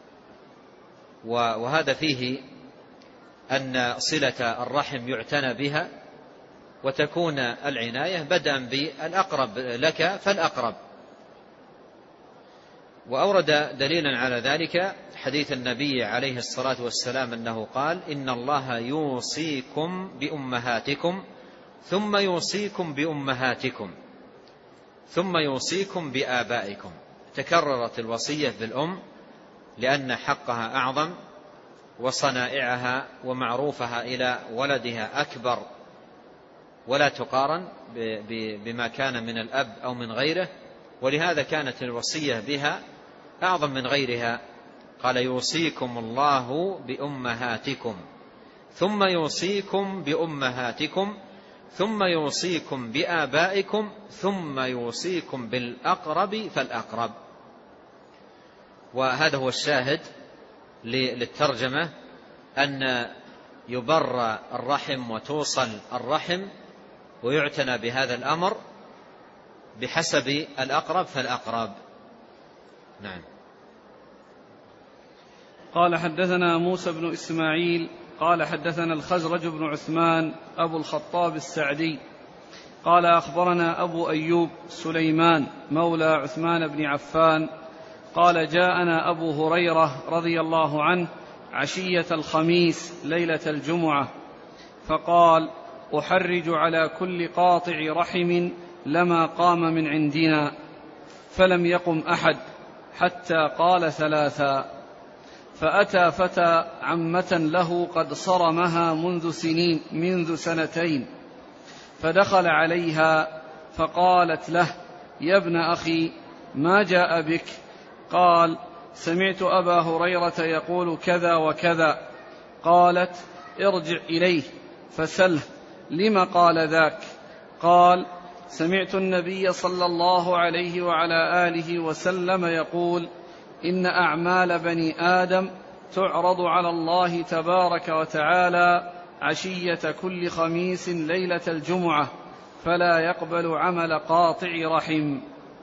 وهذا فيه أن صلة الرحم يعتنى بها، وتكون العناية بدءا بالأقرب لك فالأقرب. وأورد دليلا على ذلك حديث النبي عليه الصلاة والسلام أنه قال: إن الله يوصيكم بأمهاتكم ثم يوصيكم بأمهاتكم ثم يوصيكم بآبائكم. تكررت الوصية بالأم لأن حقها أعظم، وصنائعها ومعروفها إلى ولدها أكبر ولا تقارن بما كان من الأب أو من غيره، ولهذا كانت الوصية بها أعظم من غيرها. قال: يوصيكم الله بأمهاتكم ثم يوصيكم بأمهاتكم ثم يوصيكم بآبائكم ثم يوصيكم بالأقرب فالأقرب. وهذا هو الشاهد للترجمة، أن يبر الرحم وتوصل الرحم ويعتنى بهذا الأمر بحسب الأقرب فالأقرب. نعم. قال حدثنا موسى بن إسماعيل قال حدثنا الخزرج بن عثمان أبو الخطاب السعدي قال أخبرنا أبو أيوب سليمان مولى عثمان بن عفان قال: جاءنا أبو هريرة رضي الله عنه عشية الخميس ليلة الجمعة فقال: أحرج على كل قاطع رحم لما قام من عندنا، فلم يقم أحد حتى قال ثلاثا. فأتى فتى عمة له قد صرمها منذ سنين منذ سنتين، فدخل عليها فقالت له: يا ابن أخي، ما جاء بك؟ قال: سمعت أبا هريرة يقول كذا وكذا. قالت: ارجع إليه فسله لم قال ذاك. قال: سمعت النبي صلى الله عليه وعلى آله وسلم يقول: إن أعمال بني آدم تعرض على الله تبارك وتعالى عشية كل خميس ليلة الجمعة، فلا يقبل عمل قاطع رحم.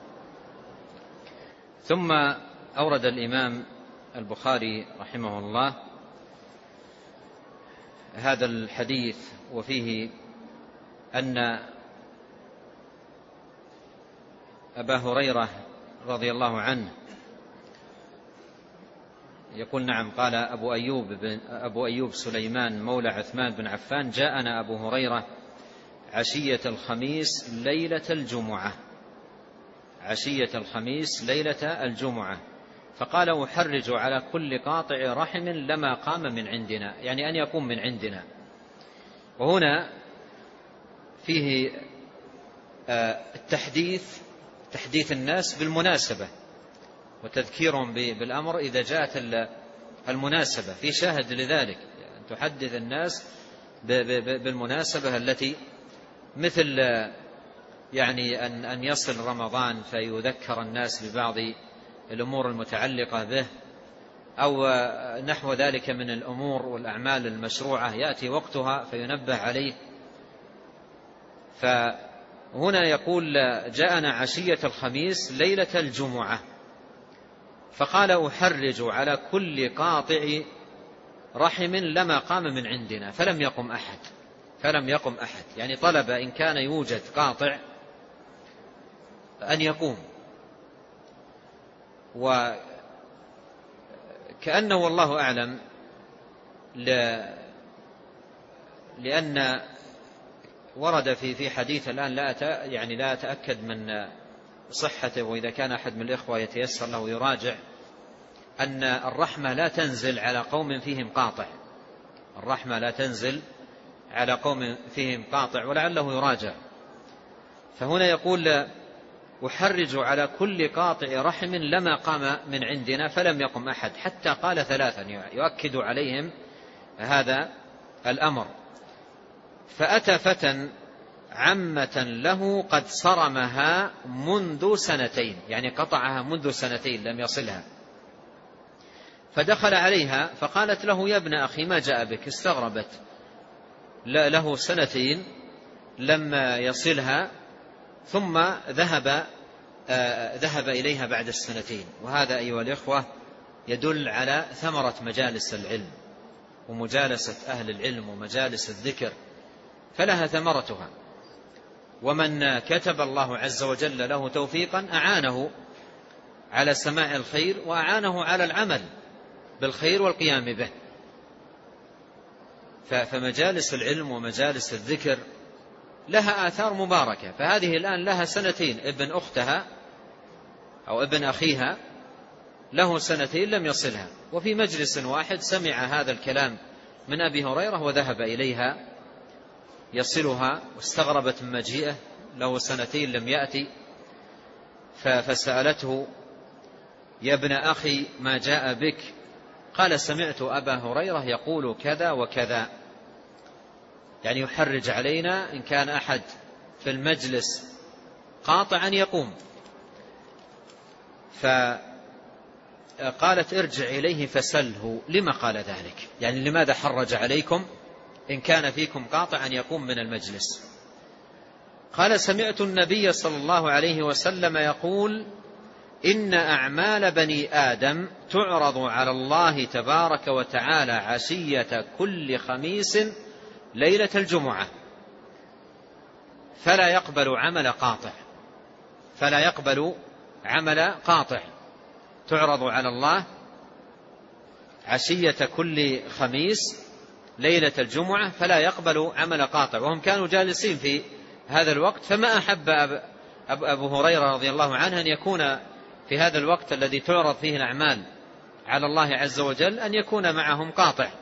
ثم أورد الإمام البخاري رحمه الله هذا الحديث وفيه أن أبا هريرة رضي الله عنه يقول: نعم، قال أبو أيوب, بن أبو أيوب سليمان مولى عثمان بن عفان: جاءنا أبو هريرة عشية الخميس ليلة الجمعة عشية الخميس ليلة الجمعة فقال: أحرج على كل قاطع رحم لما قام من عندنا، يعني أن يقوم من عندنا. وهنا فيه التحديث تحديث الناس بالمناسبة وتذكيرهم بالأمر إذا جاءت المناسبة، في شاهد لذلك، يعني تحدث الناس بالمناسبة التي مثل يعني أن أن يصل رمضان فيذكر الناس ببعض الأمور المتعلقة به، أو نحو ذلك من الأمور والأعمال المشروعة يأتي وقتها فينبه عليه. فهنا يقول: جاءنا عشية الخميس ليلة الجمعة فقال: أحرج على كل قاطع رحم لما قام من عندنا، فلم يقم أحد فلم يقم أحد يعني طلب إن كان يوجد قاطع أن يقوم. وكأنه والله أعلم لأن ورد في في حديث الآن لا يعني لا أتأكد من صحته، وإذا كان أحد من الإخوة يتيسر له يراجع، أن الرحمة لا تنزل على قوم فيهم قاطع الرحمة لا تنزل على قوم فيهم قاطع ولعله يراجع. فهنا يقول: أحرج على كل قاطع رحم لما قام من عندنا، فلم يقم أحد حتى قال ثلاثا، يؤكد عليهم هذا الأمر. فأتى فتى عمة له قد صرمها منذ سنتين، يعني قطعها منذ سنتين لم يصلها، فدخل عليها فقالت له: يا ابن أخي، ما جاء بك؟ استغربت، له سنتين لم يصلها ثم ذهب ذهب إليها بعد السنتين. وهذا أيها الإخوة يدل على ثمرة مجالس العلم ومجالسة أهل العلم ومجالس الذكر، فلها ثمرتها. ومن كتب الله عز وجل له توفيقا أعانه على سماع الخير وأعانه على العمل بالخير والقيام به. فمجالس العلم ومجالس الذكر لها آثار مباركة. فهذه الآن لها سنتين، ابن أختها أو ابن أخيها له سنتين لم يصلها، وفي مجلس واحد سمع هذا الكلام من أبي هريرة وذهب إليها يصلها، واستغربت من مجيئه، له سنتين لم يأتي. فسألته: يا ابن أخي، ما جاء بك؟ قال: سمعت أبا هريرة يقول كذا وكذا، يعني يحرج علينا إن كان أحد في المجلس قاطعا يقوم. فقالت: ارجع إليه فسله لما قال ذلك، يعني لماذا حرج عليكم إن كان فيكم قاطعا يقوم من المجلس؟ قال: سمعت النبي صلى الله عليه وسلم يقول: إن أعمال بني آدم تعرض على الله تبارك وتعالى عشية كل خميس ليلة الجمعة، فلا يقبل عمل قاطع فلا يقبل عمل قاطع تعرض على الله عشية كل خميس ليلة الجمعة، فلا يقبل عمل قاطع. وهم كانوا جالسين في هذا الوقت، فما أحب أبو هريرة رضي الله عنه أن يكون في هذا الوقت الذي تعرض فيه الأعمال على الله عز وجل أن يكون معهم قاطع.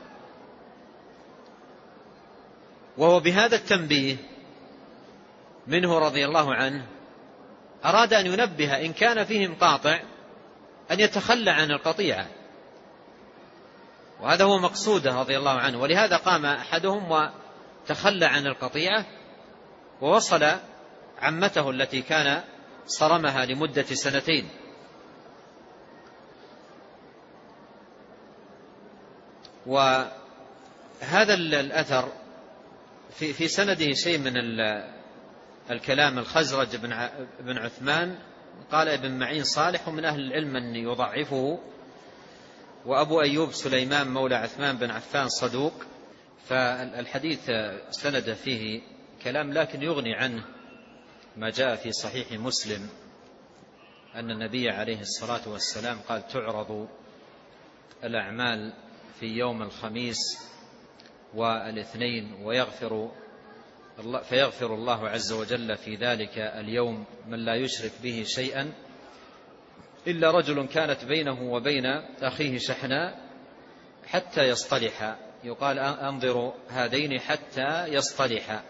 وهو بهذا التنبيه منه رضي الله عنه أراد أن ينبه إن كان فيهم قاطع أن يتخلى عن القطيعة، وهذا هو مقصوده رضي الله عنه. ولهذا قام أحدهم وتخلى عن القطيعة ووصل عمته التي كان صرمها لمدة سنتين. وهذا الأثر في في سنده شيء من الكلام. الخزرج بن عثمان قال ابن معين صالح، ومن أهل العلم من يضعفه. وأبو أيوب سليمان مولى عثمان بن عفان صدوق. فالحديث سند فيه كلام، لكن يغني عنه ما جاء في صحيح مسلم أن النبي عليه الصلاة والسلام قال تعرض الأعمال في يوم الخميس والاثنين ويغفر الله فيغفر الله عز وجل في ذلك اليوم من لا يشرك به شيئا إلا رجل كانت بينه وبين أخيه شحناء حتى يصطلحا. يقال أنظروا هذين حتى يصطلحا.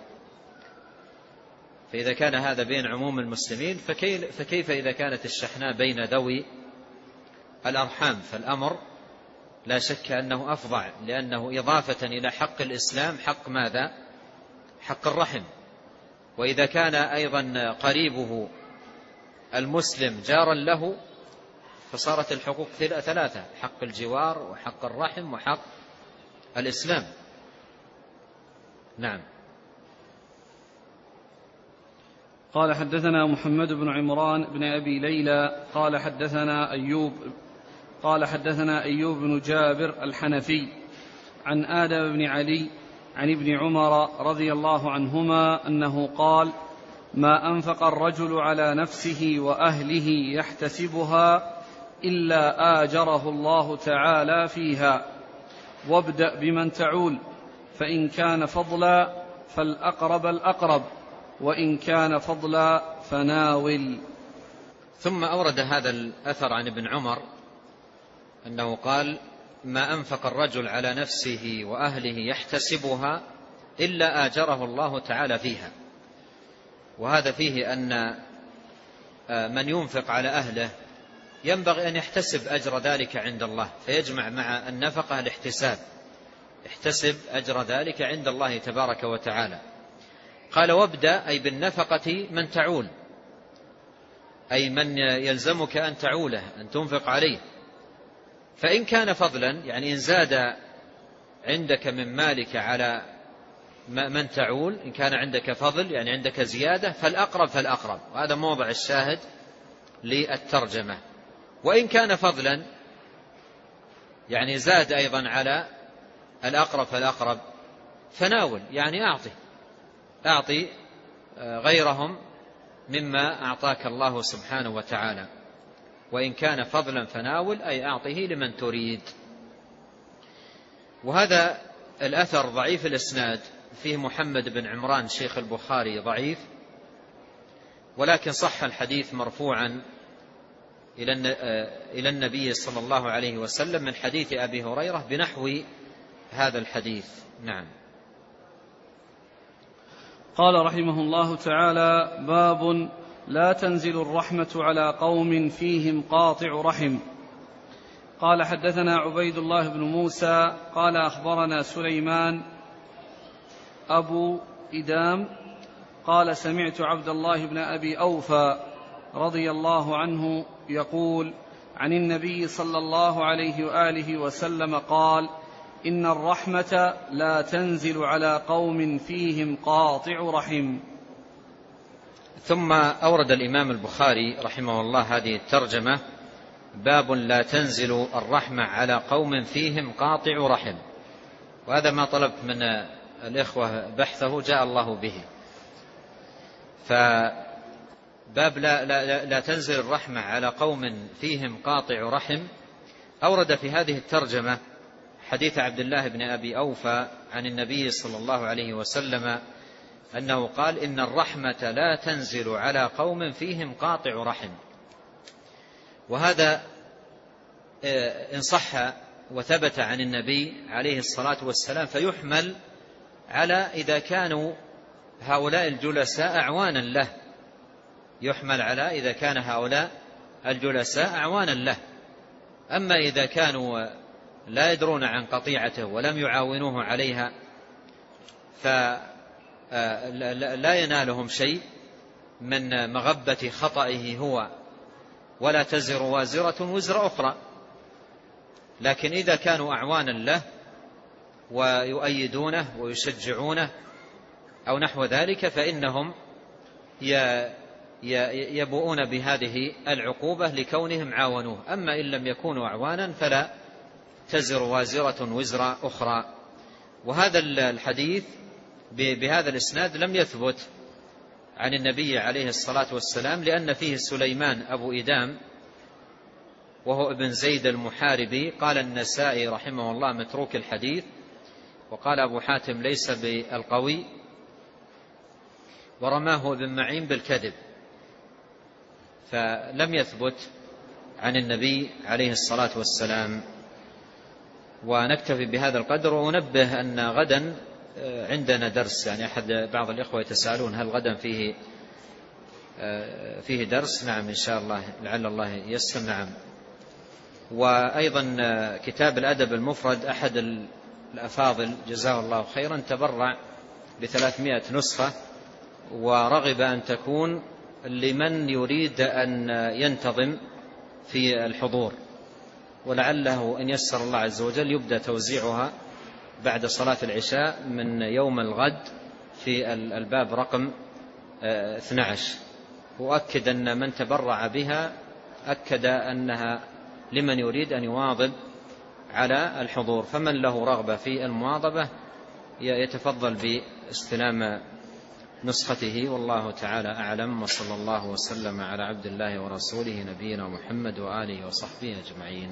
فإذا كان هذا بين عموم المسلمين فكيف إذا كانت الشحناء بين ذوي الأرحام؟ فالأمر لا شك أنه أفظع، لأنه إضافة إلى حق الإسلام حق ماذا؟ حق الرحم. وإذا كان أيضا قريبه المسلم جارا له فصارت الحقوق ثلاثة: حق الجوار وحق الرحم وحق الإسلام. نعم. قال حدثنا محمد بن عمران بن أبي ليلى قال حدثنا أيوب قال حدثنا أيوب بن جابر الحنفي عن آدم بن علي عن ابن عمر رضي الله عنهما أنه قال: ما أنفق الرجل على نفسه وأهله يحتسبها إلا آجره الله تعالى فيها، وابدأ بمن تعول، فإن كان فضلا فالأقرب الأقرب، وإن كان فضلا فناول. ثم أورد هذا الأثر عن ابن عمر أنه قال: ما أنفق الرجل على نفسه وأهله يحتسبها إلا آجره الله تعالى فيها. وهذا فيه أن من ينفق على أهله ينبغي أن يحتسب أجر ذلك عند الله، فيجمع مع النفقة الاحتساب، احتسب أجر ذلك عند الله تبارك وتعالى. قال: وابدأ أي بالنفقة من تعول، أي من يلزمك أن تعوله، أن تنفق عليه. فإن كان فضلا، يعني إن زاد عندك من مالك على من تعول، إن كان عندك فضل يعني عندك زيادة، فالأقرب فالأقرب، وهذا موضع الشاهد للترجمة. وإن كان فضلا يعني زاد أيضا على الأقرب فالأقرب، فناول يعني أعطي أعطي غيرهم مما أعطاك الله سبحانه وتعالى. وإن كان فضلا فناول أي أعطه لمن تريد. وهذا الأثر ضعيف الإسناد، فيه محمد بن عمران شيخ البخاري ضعيف، ولكن صح الحديث مرفوعا إلى النبي صلى الله عليه وسلم من حديث أبي هريرة بنحو هذا الحديث. نعم. قال رحمه الله تعالى: باب لا تنزل الرحمة على قوم فيهم قاطع رحم. قال حدثنا عبيد الله بن موسى قال أخبرنا سليمان أبو إدام قال سمعت عبد الله بن أبي أوفى رضي الله عنه يقول عن النبي صلى الله عليه وآله وسلم قال: إن الرحمة لا تنزل على قوم فيهم قاطع رحم. ثم أورد الإمام البخاري رحمه الله هذه الترجمة: باب لا تنزل الرحمة على قوم فيهم قاطع رحم. وهذا ما طلبت من الإخوة بحثه، جاء الله به. باب لا, لا, لا تنزل الرحمة على قوم فيهم قاطع رحم، أورد في هذه الترجمة حديث عبد الله بن أبي أوفى عن النبي صلى الله عليه وسلم أنه قال: إن الرحمة لا تنزل على قوم فيهم قاطع رحم. وهذا إن صح وثبت عن النبي عليه الصلاة والسلام فيحمل على إذا كانوا هؤلاء الجلساء أعوانا له، يحمل على إذا كان هؤلاء الجلساء أعوانا له. أما إذا كانوا لا يدرون عن قطيعته ولم يعاونوه عليها فلا ينالهم شيء من مغبة خطئه هو، ولا تزر وازرة وزر أخرى. لكن إذا كانوا أعوانا له ويؤيدونه ويشجعونه أو نحو ذلك فإنهم يبؤون بهذه العقوبة لكونهم عاونوه. أما إن لم يكونوا أعوانا فلا تزر وازرة وزر أخرى. وهذا الحديث بهذا الإسناد لم يثبت عن النبي عليه الصلاة والسلام، لأن فيه سليمان أبو إدام وهو ابن زيد المحاربي. قال النسائي رحمه الله متروك الحديث، وقال أبو حاتم ليس بالقوي، ورماه ابن معين بالكذب، فلم يثبت عن النبي عليه الصلاة والسلام. ونكتفي بهذا القدر، وننبه أن غدا عندنا درس، يعني أحد بعض الإخوة يتساءلون هل غدا فيه فيه درس؟ نعم إن شاء الله، لعل الله ييسر. نعم. وأيضا كتاب الأدب المفرد أحد الأفاضل جزاه الله خيرا تبرع بثلاثمائة نسخة، ورغب أن تكون لمن يريد أن ينتظم في الحضور، ولعله إن يسر الله عز وجل يبدأ توزيعها بعد صلاة العشاء من يوم الغد في الباب رقم اثني عشر. وأكد أن من تبرع بها أكد أنها لمن يريد أن يواظب على الحضور، فمن له رغبة في المواظبة يتفضل باستلام نسخته. والله تعالى أعلم، وصلى الله وسلم على عبد الله ورسوله نبينا محمد وآله وصحبه أجمعين.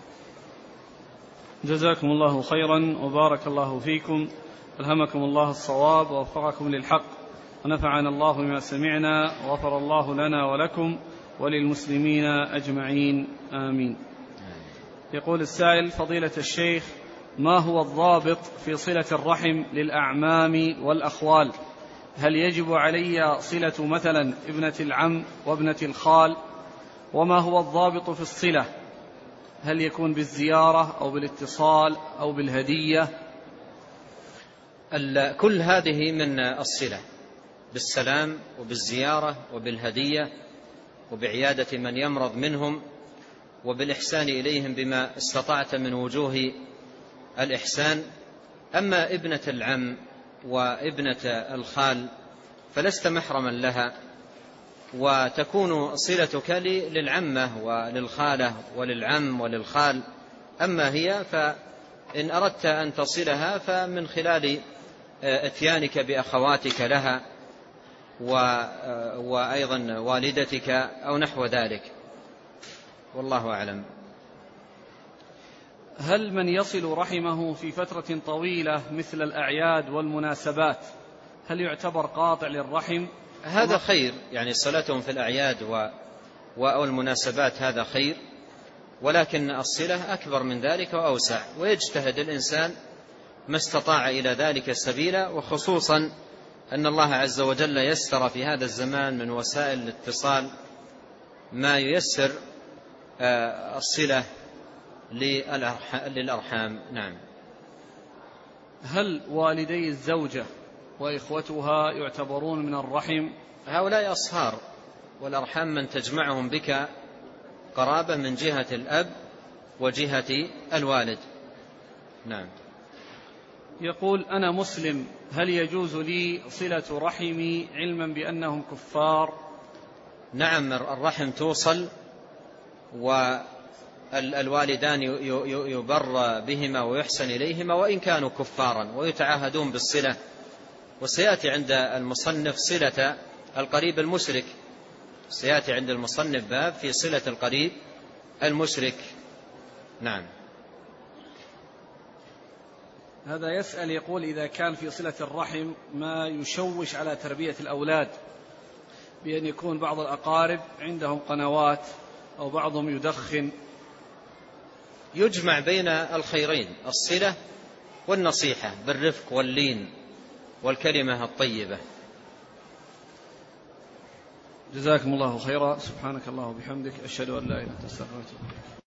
جزاكم الله خيرا وبارك الله فيكم، ألهمكم الله الصواب ووفقكم للحق، ونفعنا الله بما سمعنا، وغفر الله لنا ولكم وللمسلمين أجمعين، آمين. يقول السائل: فضيلة الشيخ، ما هو الضابط في صلة الرحم للأعمام والأخوال؟ هل يجب علي صلة مثلا ابنة العم وابنة الخال؟ وما هو الضابط في الصلة؟ هل يكون بالزيارة أو بالاتصال أو بالهدية؟ كل هذه من الصلة، بالسلام وبالزيارة وبالهدية وبعيادة من يمرض منهم وبالإحسان إليهم بما استطعت من وجوه الإحسان. أما ابنة العم وابنة الخال فلست محرما لها، وتكون صلتك للعمة وللخالة وللعم وللخال. أما هي فإن أردت أن تصلها فمن خلال اتيانك بأخواتك لها وأيضا والدتك أو نحو ذلك، والله أعلم. هل من يصل رحمه في فترة طويلة مثل الأعياد والمناسبات هل يعتبر قاطع للرحم؟ هذا خير، يعني صلتهم في الأعياد والمناسبات هذا خير، ولكن الصلة أكبر من ذلك وأوسع، ويجتهد الإنسان ما استطاع إلى ذلك سبيلا، وخصوصا أن الله عز وجل يسر في هذا الزمان من وسائل الاتصال ما ييسر الصلة للأرحام. نعم. هل والدي الزوجة وإخوتها يعتبرون من الرحم؟ هؤلاء أصهار، والأرحام من تجمعهم بك قرابة من جهة الأب وجهة الوالد. نعم. يقول: أنا مسلم، هل يجوز لي صلة رحمي علما بأنهم كفار؟ نعم، الرحم توصل، والوالدان يبر بهما ويحسن إليهما وإن كانوا كفارا، ويتعاهدون بالصلة. وسيأتي عند المصنف صلة القريب المشرك، سيأتي عند المصنف باب في صلة القريب المشرك. نعم. هذا يسأل يقول إذا كان في صلة الرحم ما يشوش على تربية الأولاد، بأن يكون بعض الأقارب عندهم قنوات أو بعضهم يدخن. يجمع بين الخيرين، الصلة والنصيحة بالرفق واللين والكلمة الطيبة. جزاكم الله خيرا. سبحانك الله وبحمدك، أشهد أن لا إله إلا أنت، أستغفرك.